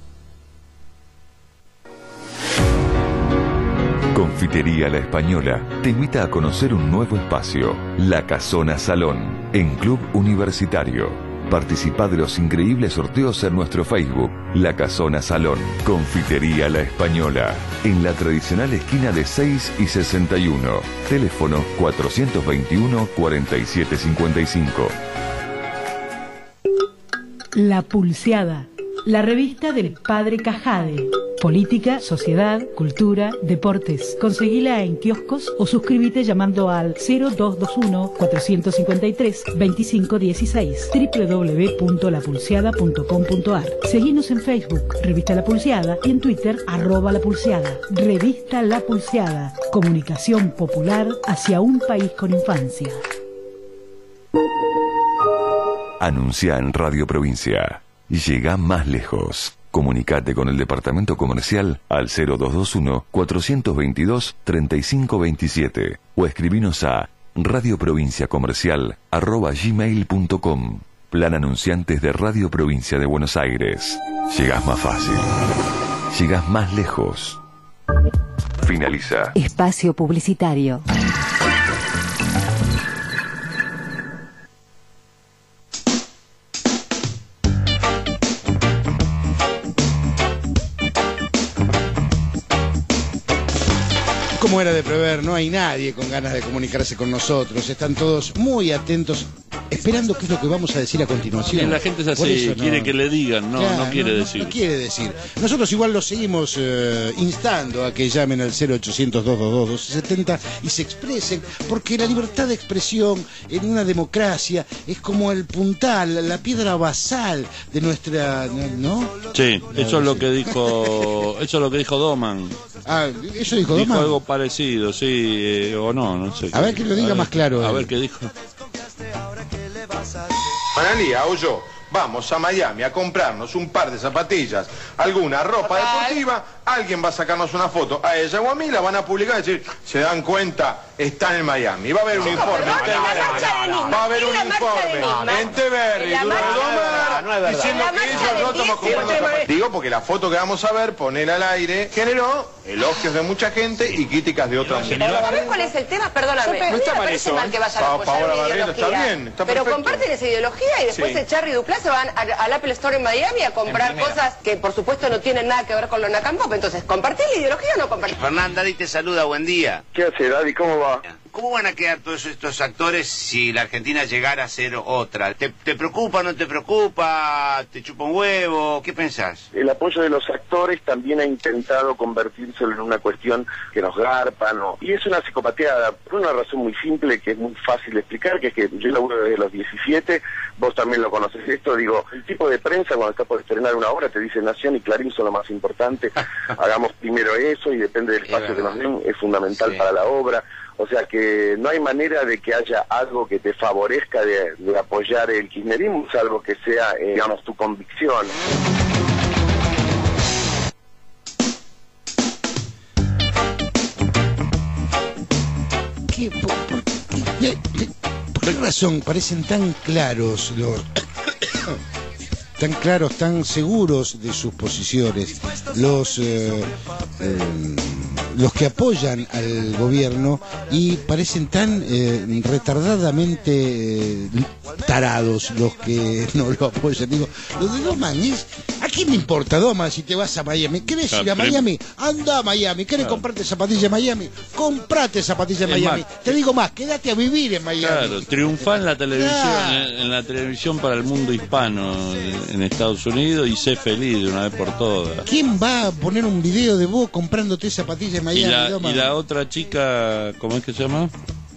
Confitería La Española te invita a conocer un nuevo espacio, La Casona Salón, en Club Universitario. Participa de los increíbles sorteos en nuestro Facebook, La Casona Salón. Confitería La Española, en la tradicional esquina de 6 y 61. Teléfono 421-4755. La Pulseada, la revista del Padre Cajade. Política, sociedad, cultura, deportes. Conseguila en kioscos o suscríbete llamando al 0221-453-2516, www.lapulseada.com.ar. Seguinos en Facebook, Revista La Pulseada, y en Twitter, @lapulseada. Revista La Pulseada, comunicación popular hacia un país con infancia. Anuncia en Radio Provincia. Llega más lejos. Comunicate con el departamento comercial al 0221-422-3527 o escribinos a radioprovinciacomercial@gmail.com. Plan anunciantes de Radio Provincia de Buenos Aires. Llegás más fácil. Llegás más lejos. Finaliza. Espacio publicitario. Como era de prever, no hay nadie con ganas de comunicarse con nosotros. Están todos muy atentos, esperando qué es lo que vamos a decir a continuación. La gente es así, quiere que le digan, no quiere decir. No quiere decir. Nosotros igual los seguimos instando a que llamen al 0800-222-1270 y se expresen, porque la libertad de expresión en una democracia es como el puntal, la piedra basal de nuestra, ¿no? Sí, eso es lo que dijo, Doman. Ah, ¿eso dijo Doman? Dijo algo parecido, sí, o no sé. A ver que lo diga más claro. A ver qué dijo. Manalía, Hoyo, vamos a Miami a comprarnos un par de zapatillas, alguna ropa deportiva, alguien va a sacarnos una foto a ella o a mí, la van a publicar y decir, se dan cuenta, están en Miami. Va a haber un informe va a haber un informe en TVR diciendo que ellos no estamos comprando zapatillas. Digo porque la foto que vamos a ver, ponerla al aire, generó elogios de mucha gente y críticas de otras. ¿Sabés cuál es el tema? Perdóname. No está mal eso, mal que vayan a apoyar Paola una Barrientos, ideología. está bien, está pero perfecto. comparten esa ideología y después el Charry y Duclas se van al Apple Store en Miami a comprar cosas que por supuesto no tienen nada que ver con lo Nakam Pop. Entonces, ¿compartís la ideología o no compartís? Fernanda, Daddy te saluda, buen día. ¿Qué hace, Daddy? ¿Cómo va? ¿Cómo van a quedar todos estos actores si la Argentina llegara a ser otra? ¿Te preocupa, no te preocupa? ¿Te chupa un huevo? ¿Qué pensás? El apoyo de los actores también ha intentado convertírselo en una cuestión que nos garpa, ¿no? Y es una psicopateada, por una razón muy simple que es muy fácil de explicar, que es que yo laburo desde los 17, vos también lo conoces esto, digo, el tipo de prensa cuando está por estrenar una obra te dice Nación y Clarín son lo más importante, hagamos primero eso y depende del espacio que nos den, es fundamental para la obra. O sea que no hay manera de que haya algo que te favorezca de apoyar el kirchnerismo, salvo que sea, digamos, tu convicción. ¿Por qué razón parecen tan claros tan claros, tan seguros de sus posiciones los que apoyan al gobierno y parecen tan retardadamente tarados los que no lo apoyan? Digo, los de Doman ¿a quién le importa Doman si te vas a Miami? ¿Querés ir a Miami? Anda a Miami. ¿Querés comprarte zapatillas en Miami? Comprate zapatillas en Miami. Te digo más, quédate a vivir en Miami. Claro, triunfá en la televisión, en la televisión para el mundo hispano en Estados Unidos y sé feliz de una vez por todas. ¿Quién va a poner un video de vos comprándote zapatillas en Miami? Y la otra chica, ¿cómo es que se llama?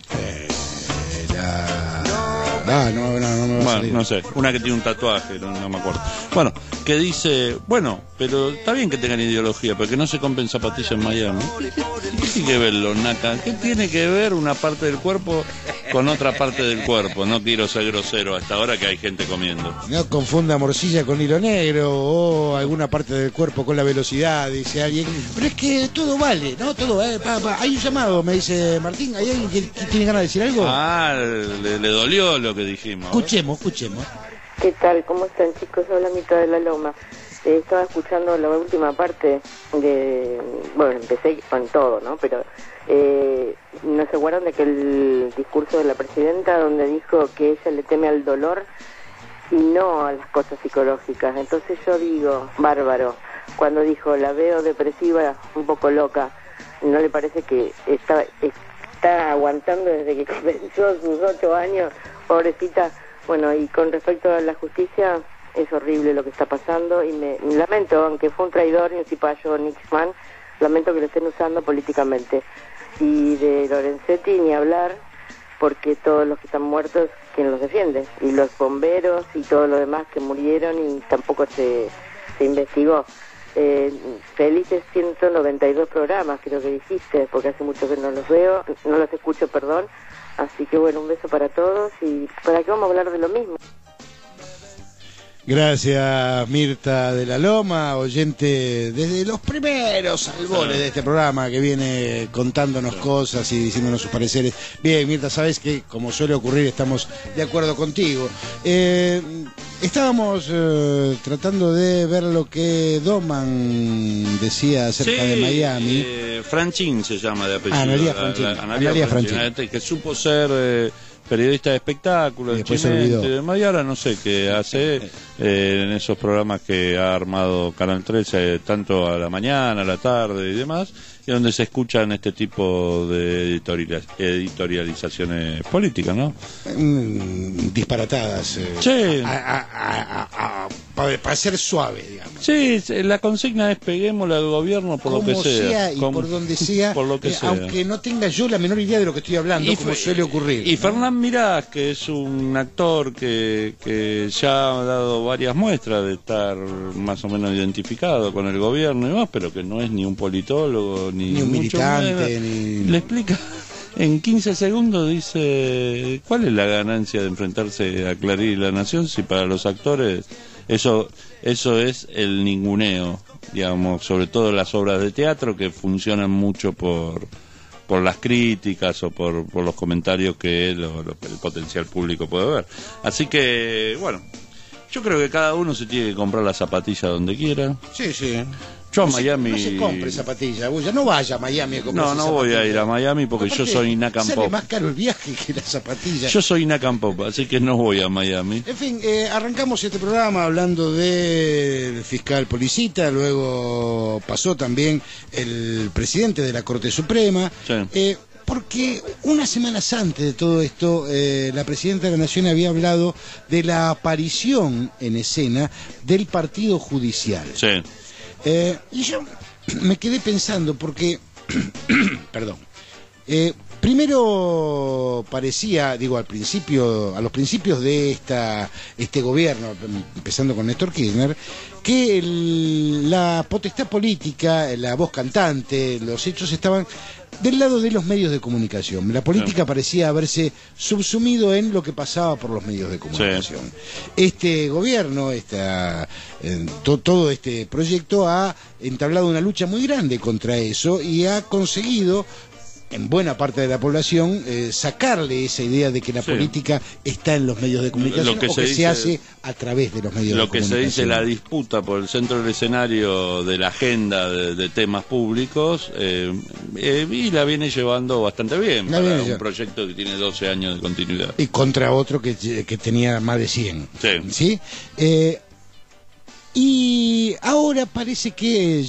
No sé, una que tiene un tatuaje, no me acuerdo. Bueno, que dice, bueno, pero está bien que tengan ideología, pero que no se compren zapatillas en Miami. ¿Qué tiene que ver los Nakam? ¿Qué tiene que ver una parte del cuerpo con otra parte del cuerpo? No quiero ser grosero hasta ahora que hay gente comiendo. No confunda morcilla con hilo negro o alguna parte del cuerpo con la velocidad, dice alguien. Pero es que todo vale, ¿no? Todo, hay un llamado, me dice Martín. ¿Hay alguien que tiene ganas de decir algo? Le dolió lo que dijimos. Escuchemos. ¿Qué tal? ¿Cómo están, chicos? Habla Mitad de la Loma. Estaba escuchando la última parte de... Bueno, empecé con todo, ¿no? Pero no se acuerdan de que el discurso de la presidenta donde dijo que ella le teme al dolor y no a las cosas psicológicas. Entonces yo digo, bárbaro, cuando dijo la veo depresiva, un poco loca, ¿no le parece que está aguantando desde que comenzó sus 8 años? Pobrecita. Bueno, y con respecto a la justicia, es horrible lo que está pasando y me lamento, aunque fue un traidor y un cipayo Nixman, lamento que lo estén usando políticamente. Y de Lorenzetti ni hablar, porque todos los que están muertos, ¿quién los defiende? Y los bomberos y todo lo demás que murieron y tampoco se investigó. Felices 192 programas, creo que dijiste, porque hace mucho que no los veo, no los escucho, perdón. Así que bueno, un beso para todos y ¿para qué vamos a hablar de lo mismo? Gracias, Mirta de la Loma, oyente desde los primeros albores de este programa, que viene contándonos cosas y diciéndonos sus pareceres. Bien, Mirta, sabes que, como suele ocurrir, estamos de acuerdo contigo. Estábamos tratando de ver lo que Doman decía acerca de Miami. Franchin se llama de apellido. Analia Franchin. Que supo ser... periodista de espectáculos, y ahora no sé qué hace en esos programas que ha armado Canal 13, tanto a la mañana, a la tarde y demás, y donde se escuchan este tipo de editorializaciones políticas, ¿no? Disparatadas. Sí. Para ser suave, digamos. Sí, la consigna es peguémosle al gobierno por lo que sea. Y por donde sea, por lo que sea. Aunque no tenga yo la menor idea de lo que estoy hablando, como suele ocurrir. Y Fernán Mirás, que es un actor que ya ha dado varias muestras de estar más o menos identificado con el gobierno y demás, pero que no es ni un politólogo, ni un mucho militante, menos. Le explica En 15 segundos dice, ¿cuál es la ganancia de enfrentarse a Clarín y La Nación si para los actores eso es el ninguneo, digamos, sobre todo las obras de teatro que funcionan mucho por las críticas o por los comentarios que el potencial público puede ver. Así que, bueno, yo creo que cada uno se tiene que comprar la zapatilla donde quiera. Sí, sí. Yo a Miami... No se compre zapatilla, Bulla, no vaya a Miami a comprarse No voy a ir a Miami porque aparte, yo soy Inacan Pop. Sale más caro el viaje que la zapatilla. Yo soy Inacan Pop, así que no voy a Miami. En fin, arrancamos este programa hablando del fiscal Policita, luego pasó también el presidente de la Corte Suprema. Sí. Porque unas semanas antes de todo esto, la Presidenta de la Nación había hablado de la aparición en escena del Partido Judicial. Sí. Y yo me quedé pensando porque, perdón, primero parecía, digo, a los principios de este gobierno, empezando con Néstor Kirchner, que la potestad política, la voz cantante, los hechos estaban del lado de los medios de comunicación. La política parecía haberse subsumido en lo que pasaba por los medios de comunicación. Sí. Este gobierno, todo este proyecto ha entablado una lucha muy grande contra eso y ha conseguido, en buena parte de la población, sacarle esa idea de que la política está en los medios de comunicación o que se hace a través de los medios de comunicación. Lo que se dice la disputa por el centro del escenario de la agenda de temas públicos, y la viene llevando bastante bien para un proyecto que tiene 12 años de continuidad. Y contra otro que tenía más de 100. ¿Sí? Y ahora parece que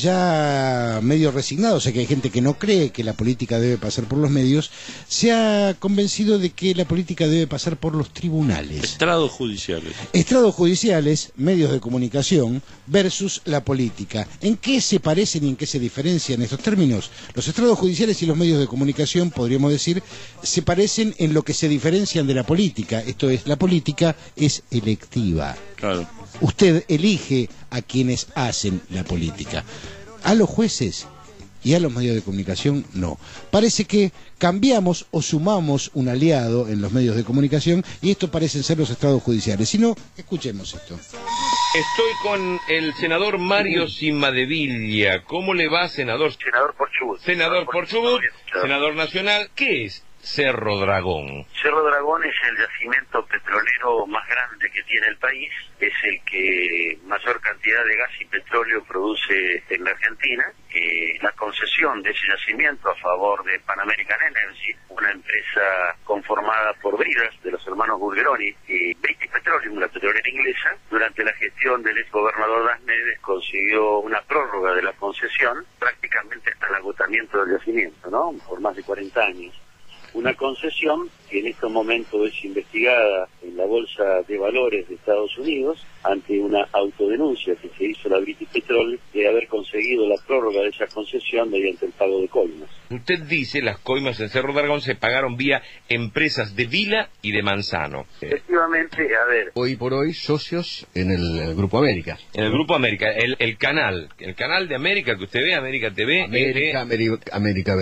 ya medio resignado, o sea que hay gente que no cree que la política debe pasar por los medios, se ha convencido de que la política debe pasar por los tribunales. Estrados judiciales. Estrados judiciales, medios de comunicación versus la política. ¿En qué se parecen y en qué se diferencian estos términos? Los estrados judiciales y los medios de comunicación, podríamos decir, se parecen en lo que se diferencian de la política. Esto es, la política es electiva. Claro. Usted elige a quienes hacen la política. A los jueces y a los medios de comunicación no. Parece que cambiamos o sumamos un aliado en los medios de comunicación y esto parecen ser los estrados judiciales. Si no, escuchemos esto. Estoy con el senador Mario Cimadevilla. ¿Cómo le va, senador? Senador por Chubut. Senador por Chubut, senador nacional. ¿Qué es Cerro Dragón? Cerro Dragón es el yacimiento petrolero más grande que tiene el país, es el que mayor cantidad de gas y petróleo produce en la Argentina. La concesión de ese yacimiento a favor de Pan American Energy, una empresa conformada por bridas de los hermanos Bulgeroni y British Petroleum, la petrolera inglesa, durante la gestión del ex gobernador Das Neves consiguió una prórroga de la concesión prácticamente hasta el agotamiento del yacimiento, ¿no? Por más de 40 años. Una concesión que en estos momentos es investigada en la Bolsa de Valores de Estados Unidos ante una autodenuncia que se hizo la British Petroleum de haber conseguido la prórroga de esa concesión mediante el pago de coimas. Usted dice las coimas en Cerro Dragón se pagaron vía empresas de Vila y de Manzano. Efectivamente, a ver. Hoy por hoy socios en el Grupo América. En el Grupo América, el canal de América que usted ve, América TV. América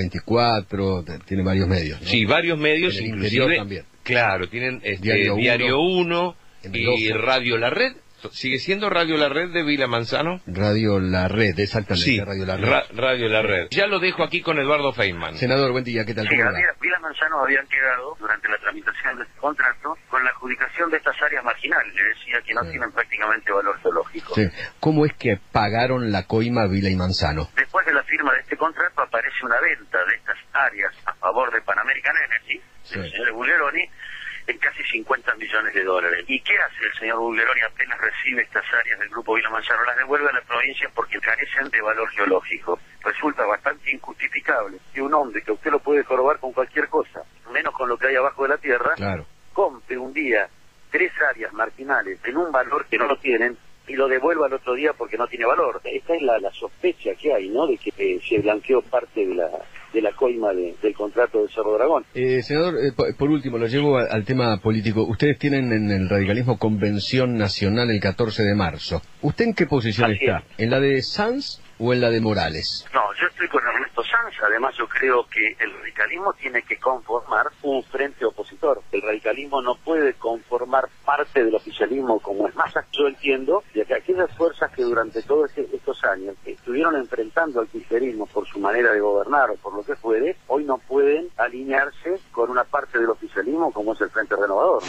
24, tiene varios medios, ¿no? Sí, varios medios, en el inclusive. interior también. Claro, tienen Diario 1 y Radio La Red. ¿Sigue siendo Radio La Red de Vila Manzano? Radio La Red, exactamente. Sí, Radio La Red. Radio La Red. Ya lo dejo aquí con Eduardo Feynman. Senador, buen día, ¿qué tal? Sí, Vila Manzano habían quedado, durante la tramitación de este contrato, con la adjudicación de estas áreas marginales, le decía que no tienen prácticamente valor geológico. Sí. ¿Cómo es que pagaron la coima Vila y Manzano? Después de la firma de este contrato aparece una venta de estas áreas a favor de Pan American Energy, del señor Bulgeroni, en casi 50 millones de dólares. ¿Y qué hace el señor Bulgeroni apenas recibe estas áreas del Grupo Vila Manzano? Las devuelve a la provincia porque carecen de valor geológico. Resulta bastante injustificable que un hombre que usted lo puede jorobar con cualquier cosa, menos con lo que hay abajo de la tierra, compre un día 3 áreas marginales en un valor que no lo tienen y lo devuelva al otro día porque no tiene valor. Esta es la sospecha que hay, ¿no?, de que se blanqueó parte de de la coima del contrato del Cerro Dragón. Senador, por último, lo llevo al tema político. Ustedes tienen en el radicalismo convención nacional el 14 de marzo. ¿Usted en qué posición está? ¿En la de Sanz o en la de Morales? No, yo estoy con Ernesto Sanz. Además, yo creo que el radicalismo tiene que conformar un frente opositor. El radicalismo no puede conformar parte del oficialismo como es Massa. Yo entiendo de que aquellas fuerzas que durante todos estos años estuvieron enfrentando al kirchnerismo por su manera de gobernar o por lo que fuere, hoy no pueden alinearse con una parte del oficialismo como es el Frente Renovador.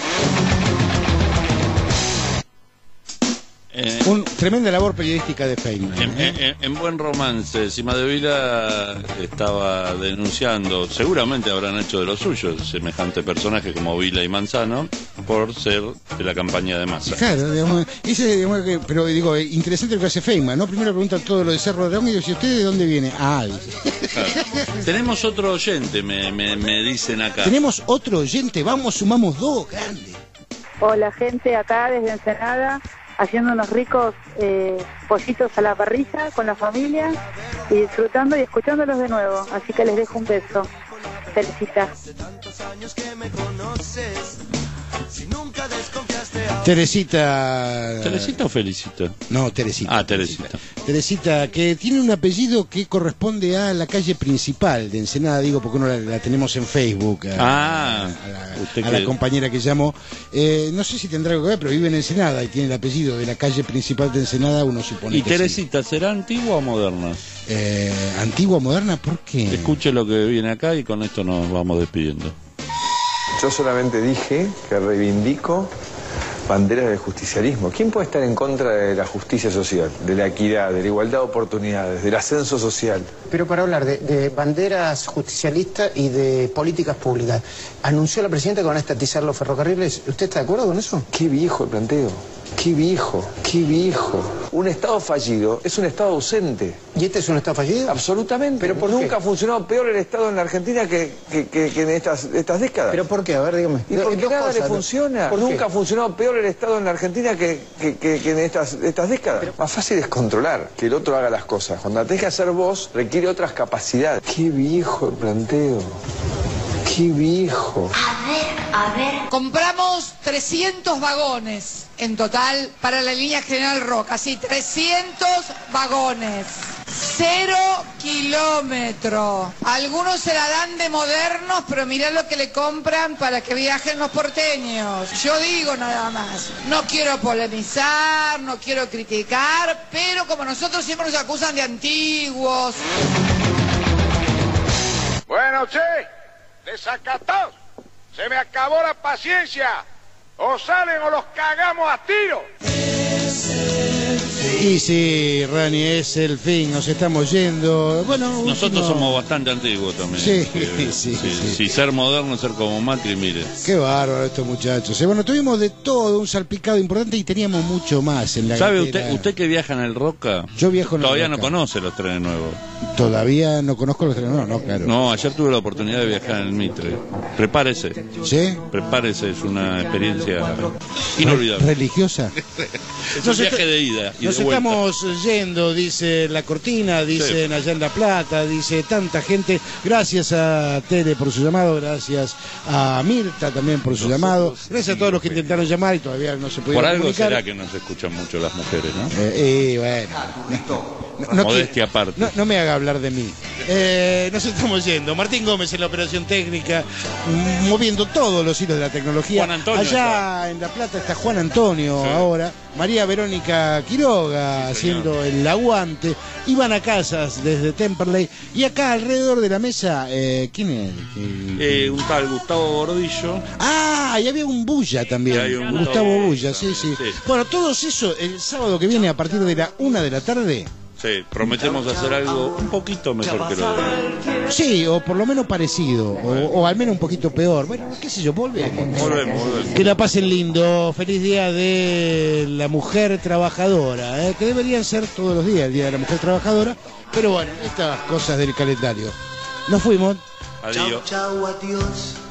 Tremenda labor periodística de Feynman. En Buen Romance, Cimadevila estaba denunciando, seguramente habrán hecho de los suyos, semejante personaje como Vila y Manzano, por ser de la campaña de Massa. Claro, digamos, pero digo, interesante lo que hace Feynman, ¿no? Primero pregunta todo lo de Cerro de Dragón y dice, ¿usted de dónde viene? Claro. Tenemos otro oyente, me dicen acá. Tenemos otro oyente, vamos, sumamos dos, grande. Hola gente, acá desde Ensenada, haciendo unos ricos pollitos a la parrilla con la familia y disfrutando y escuchándolos de nuevo. Así que les dejo un beso. Teresita. Teresita. ¿Teresita o Felicita? No, Teresita. Ah, Teresita. Teresita, que tiene un apellido que corresponde a la calle principal de Ensenada, digo, porque uno la tenemos en Facebook. A la compañera que llamó. No sé si tendrá algo que ver, pero vive en Ensenada y tiene el apellido de la calle principal de Ensenada, uno supone. ¿Y que Teresita sí. ¿Será antigua o moderna? ¿Antigua o moderna? ¿Por qué? Escuche lo que viene acá y con esto nos vamos despidiendo. Yo solamente dije que reivindico banderas del justicialismo. ¿Quién puede estar en contra de la justicia social, de la equidad, de la igualdad de oportunidades, del ascenso social? Pero para hablar de banderas justicialistas y de políticas públicas, anunció la presidenta que van a estatizar los ferrocarriles. ¿Usted está de acuerdo con eso? Qué viejo el planteo. Qué viejo, qué viejo. Un Estado fallido es un Estado ausente. ¿Y este es un Estado fallido? Absolutamente. Pero nunca ha funcionado peor el Estado en la Argentina que en estas décadas. ¿Pero por qué? A ver, dígame. ¿Y por qué nada le funciona? Nunca ha funcionado peor el Estado en la Argentina que en estas décadas. Pero más fácil es controlar, que el otro haga las cosas. Cuando la tenés que hacer vos, requiere otras capacidades. Qué viejo el planteo. Qué viejo. A ver. Compramos 300 vagones en total para la línea General Roca. Así, 300 vagones. 0 kilómetros. Algunos se la dan de modernos, pero mirá lo que le compran para que viajen los porteños. Yo digo nada más. No quiero polemizar, no quiero criticar, pero como nosotros siempre nos acusan de antiguos. Bueno, che, desacatados. Se me acabó la paciencia. O salen o los cagamos a tiro. Y sí, Rani, es el fin, nos estamos yendo. Bueno, nosotros somos bastante antiguos también. Sí. Si ser moderno, ser como Macri, mire. Qué bárbaro estos muchachos. Bueno, tuvimos de todo, un salpicado importante y teníamos mucho más en la ¿Sabe usted que viaja en el Roca? Yo viajo en el Todavía Roca. no conoce los trenes nuevos. Todavía no conozco los trenes nuevos, no, claro. No, ayer tuve la oportunidad de viajar en el Mitre. Prepárese. ¿Sí? Prepárese, es una experiencia inolvidable. ¿Religiosa? Es un viaje de ida y nos de vuelta. Estamos yendo, dice La Cortina, dicen allá en La Plata, dice tanta gente. Gracias a Tere por su llamado, gracias a Mirta también por su llamado. Gracias a todos los que intentaron llamar y todavía no se pudieron Por algo comunicar. será que no se escuchan mucho las mujeres, ¿no? Bueno. Modestia aparte. No me haga hablar de mí. Nos estamos yendo. Martín Gómez en la operación técnica, moviendo todos los hilos de la tecnología. Juan Antonio allá en La Plata está Juan Antonio ahora. María Verónica Quiroga haciendo el aguante. Ivana Casas desde Temperley. Y acá alrededor de la mesa, ¿quién es? Un tal Gustavo Gordillo. Ah, y había un Bulla también. Gustavo Bulla, sí. Bueno, todos eso el sábado que viene a partir de la 1 de la tarde. Sí, prometemos hacer algo un poquito mejor que lo de... Sí, o por lo menos parecido, o al menos un poquito peor. Bueno, qué sé yo, volvemos. Que la pasen lindo. Feliz día de la mujer trabajadora, que deberían ser todos los días el día de la mujer trabajadora. Pero bueno, estas cosas del calendario. Nos fuimos. Adiós. Chau, adiós.